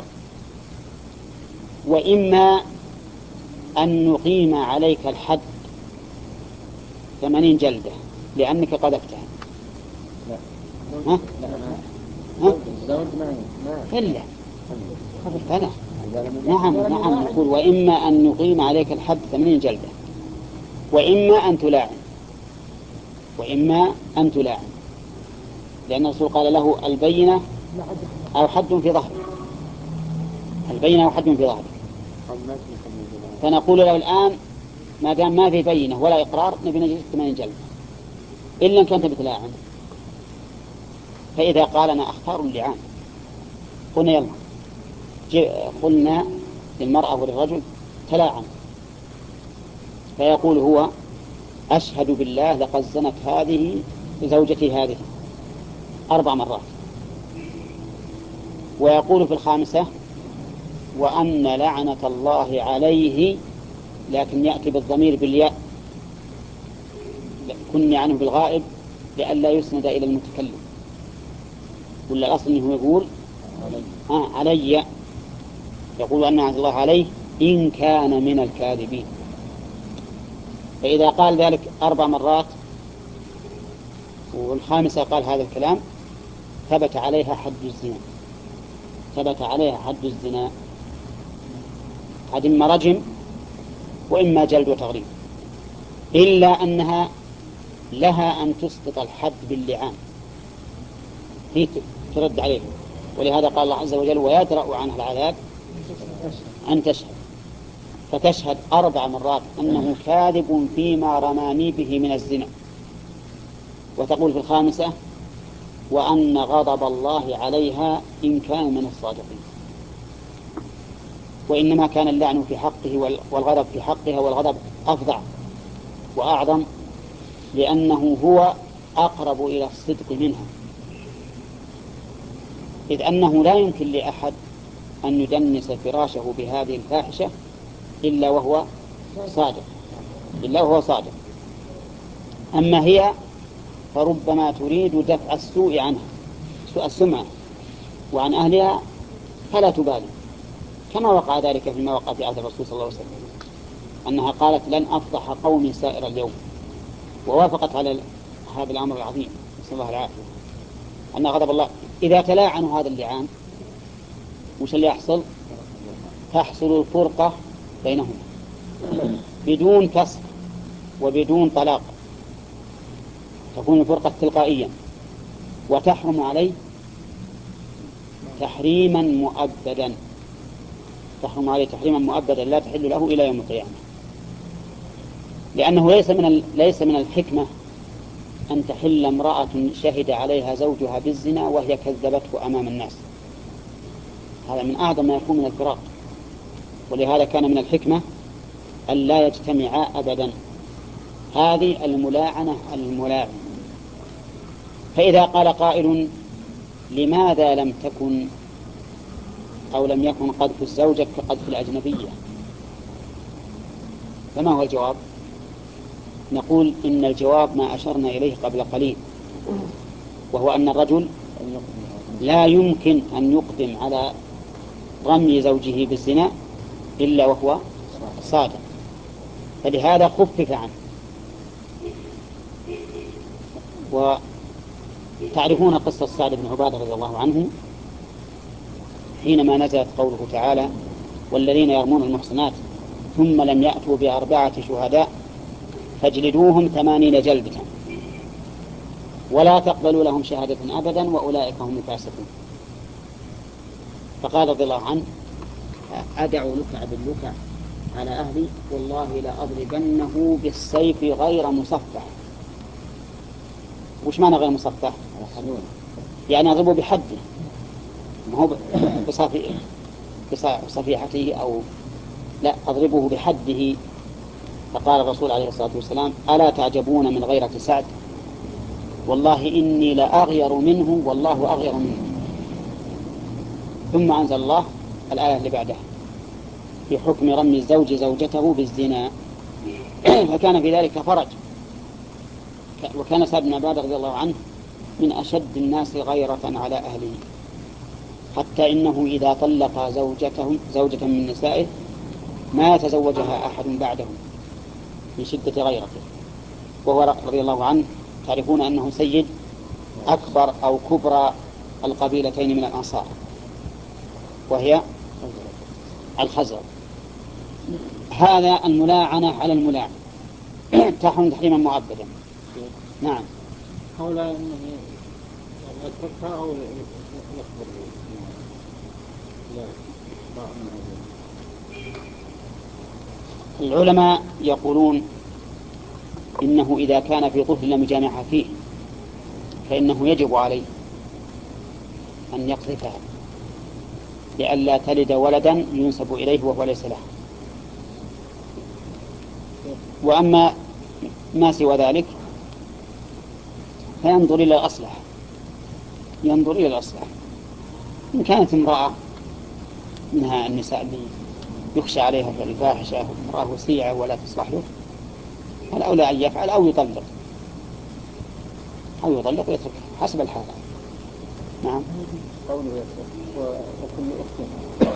وإما أن نقيم عليك الحد ثمانين جلدة لأنك قذفتها. لا. ها؟ لا. الزوج ما ما إلا فلا. نعم نعم نقول: وإما أن نقيم عليك الحد ثمانين جلدة، وإما أن تلاعن، وإما أن تلاعن، لأن الرسول قال له: البينة أو حد في ظهرك، البينة أو حد في ظهرك. فنقول له الآن ما دام ما في بينة ولا إقرار نبي نجلس ثمانين جلدة إلا إن كنت بتلاعن. فإذا قال أنا أختار اللعان، قلنا يلا قلنا للمرأة وللرجل تلاعن، فيقول هو: أشهد بالله لقد زنت هذه زوجتي هذه أربع مرات. ويقول في الخامسة: وأن لعنة الله عليه، لكن يأتي بالضمير بالياء، كن عنه بالغائب لئلا يسند إلى المتكلم، ولا الأصل أنه يقول آه علي، يقول أن لعنة الله عليه إن كان من الكاذبين. فإذا قال ذلك أربع مرات والخامسة قال هذا الكلام ثبت عليها حد الزنا، ثبت عليها حد الزنا، قد إما رجم وإما جلد وتغريب، إلا أنها لها أن تسقط الحد باللعان، هي ترد عليه. ولهذا قال الله عز وجل: ويدرأ عنها العذاب أن تشهد، فتشهد أربع مرات أنه كاذب فيما رماني به من الزنا، وتقول في الخامسة: وأن غضب الله عليها إن كان من الصادقين. وإنما كان اللعن في حقه والغضب في حقها، والغضب أفظع وأعظم لأنه هو أقرب إلى الصدق منها، إذ أنه لا يمكن لأحد أن يدنس فراشه بهذه الفاحشة إلا وهو صادق إلا وهو صادق. أما هي فربما تريد دفع السوء عنها، سوء السمعة وعن أهلها، فلا تبالي، كما وقع ذلك فيما وقع في عهد الرسول صلى الله عليه وسلم، أنها قالت لن أفضح قومي سائر اليوم، ووافقت على هذا الأمر العظيم، نسأل الله العافية. أن غضب الله إذا تلاعنوا هذا اللعان وش اللي يحصل؟ تحصل الفرقة بينهم بدون كسر وبدون طلاق، تكون الفرقة تلقائيا، وتحرم عليه تحريما مؤبدا، تحرم عليه تحريما مؤبدا لا تحل له إلى يوم القيامة. لأنه ليس من ليس من الحكمة أن تحل امرأة شهد عليها زوجها بالزنا وهي كذبته أمام الناس، هذا من أعظم ما يكون من الفراق. ولهذا كان من الحكمة أن لا يجتمعا أبدا، هذه الملاعنة الملاعن. فإذا قال قائل لماذا لم تكن أو لم يكن قذف الزوجة كقذف الأجنبية، فما هو الجواب؟ نقول إن الجواب ما أشرنا إليه قبل قليل، وهو أن الرجل لا يمكن أن يقدم على رمي زوجه بالزنا إلا وهو صادق، فلهذا خفف عنه. وتعرفون قصة سعد بن عبادة رضي الله عنه حينما نزلت قوله تعالى والذين يرمون المحصنات ثم لم يأتوا بأربعة شهداء فاجلدوهم ثمانين جلدة ولا تقبلوا لهم شهادة أبدا وأولئك هم الفاسقون. فقال رضي الله عنه أدع لكع باللكع على أهلي والله لأضربنه بالسيف غير مصفح. وش معنى غير مصفح؟ يعني أضربه بحده، ما هو بصفيحته أو لا، أضربه بحده. فقال الرسول عليه الصلاة والسلام ألا تعجبون من غيرة سعد والله إني لأغير منه والله أغير منه. ثم أنزل الله الآية اللي بعدها في حكم رمي الزوج زوجته بالزنا، فكان في ذلك فرج. وكان سعد بن عبادة رضي الله عنه من أشد الناس غيرة على أهله، حتى إنه إذا طلق زوجته زوجة من نسائه ما يتزوجها أحد بعده من شدة غيرته. وهو رضي الله عنه تعرفون أنه سيد أكبر أو كبرى القبيلتين من الأنصار وهي الخزرج. هذا الملاعنة على الملاعن تحرم تحريما مؤبدا. نعم. حول أنه الكفة أو يخبر العلماء يقولون إنه إذا كان في طفل لم يجامعها فيه فإنه يجب عليه أن يقذفها لئلا تلد ولدا ينسب إليه وهو ليس له. وأما ما سوى ذلك فينظر إلى الأصلح، ينظر إلى الأصلح. إن كانت امرأة منها النساء اللي يخشى عليها في الفاحشة امرأة وسيعة ولا تصلح له، الأولى أن يفعل أو يطلق أو يطلق ويترك حسب الحال. نعم. قوله وكل أخت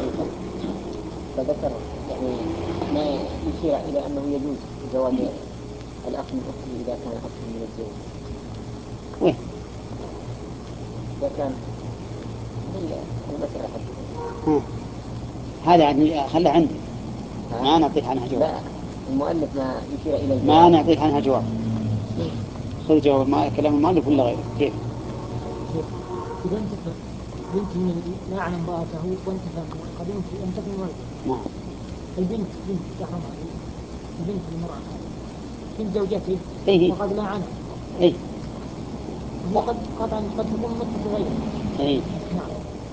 فذكر يعني ما يشير إلى أنه يجوز زواج الأخ من أخته إذا كان أخ من الزوج. وين؟ إذا كان المسألة حدث هذا يعني خلى عندي ما نعطيك عنها جواب. لا المؤلف ما يشير إليه ما نعطيك عنها جواب. خذ جواب ما كلام المؤلف ولا غيره. كيف؟ إذا انتفى بنت من لعن امرأته وانتفى قبيل ينتفي ولده. نعم. البنت بنت تحرم عليه البنت المرأة بنت زوجته إيه. وقد لعنها. إيه. قد قطعا قد تكون مثل غيره. اي نعم.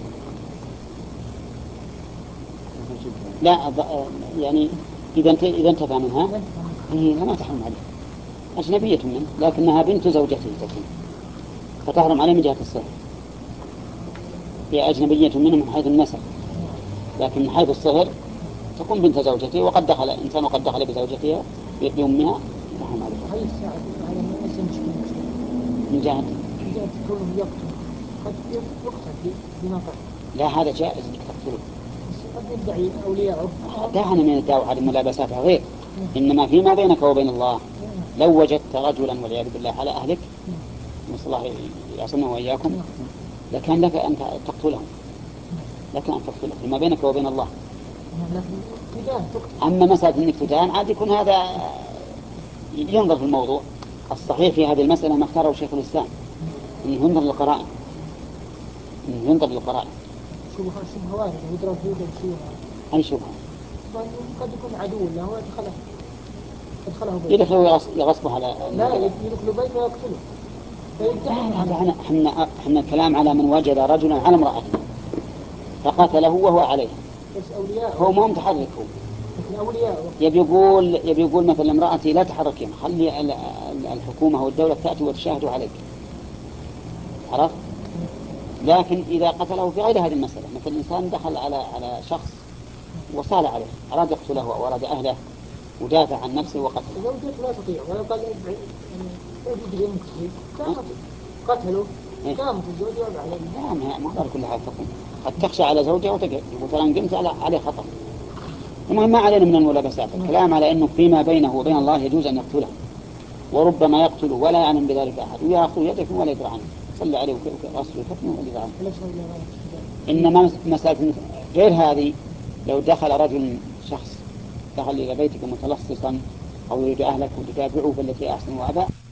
لا يعني إذا انت إذا انتفى منها هي ما تحرم عليه، أجنبية منه، لكنها بنت زوجته تكون فتحرم عليه من جهة الصهر. هي أجنبية منه من حيث النسب، لكن من حيث الصهر تكون بنت زوجته، وقد دخل إنسان وقد دخل بزوجتها بأمها تحرم عليه. هاي الساعة على ما أسمى من جهة من جهة كونه يقتل قد يقتل بنظر. لا هذا جائز انك تقتله. قد يدعي أولياءه. دعنا من الدعوة هذه ملابساتها غير، إنما فيما بينك وبين الله. لو وجدت رجلا والعياذ بالله على أهلك نسأل الله يعصمنا وإياكم لكان لك أن تقتله، لكن أن تقتله فيما بينك وبين الله. أما مسألة أنك تدان عاد يكون هذا ينظر في الموضوع. الصحيح في هذه المسألة ما اختاره شيخ الإسلام أنه ينظر للقرائن، أنه ينظر للقرائن. شبهة شبهة واردة يدرى فيه الشبهة. أي شبهة؟ قد يكون عدو له ويدخله يدخله بيته. يدخله يغصبه على لا يدخله بيته ويقتله. هذا احنا احنا الكلام على من وجد رجلا على امرأته فقتله وهو عليه. بس أولياء هو ما متحرك، هو أولياء يبي يقول يبي يقول مثل امرأتي لا تحركين، خلي الحكومة والدولة تأتي وتشاهد عليك. عرفت؟ لكن إذا قتله في غير هذه المسألة، مثل إنسان دخل على على شخص وصال عليه، أراد يقتله وأراد أهله ودافع عن نفسه وقتله. زوجته لا تطيع ولا قال يعني يجري مكسي قتله قامت الزوجة وضع عليه. لا ما أقدر كل حاجة تكون قد تخشى على زوجها وتقتل وترى قمت على عليه خطر. المهم ما علينا من الملابسات، الكلام على أنه فيما بينه وبين الله يجوز أن يقتله، وربما يقتله ولا يعلم بذلك أحد ويأخذ يدك ولا يدري عنه، صلى عليه وأصله كفنه ولا يدري عنه. إنما مسألة غير هذه، لو دخل رجل شخص دخل إلى بيتك متلصصا أو يريد أهلك وتتابعه بالتي أحسن وأبى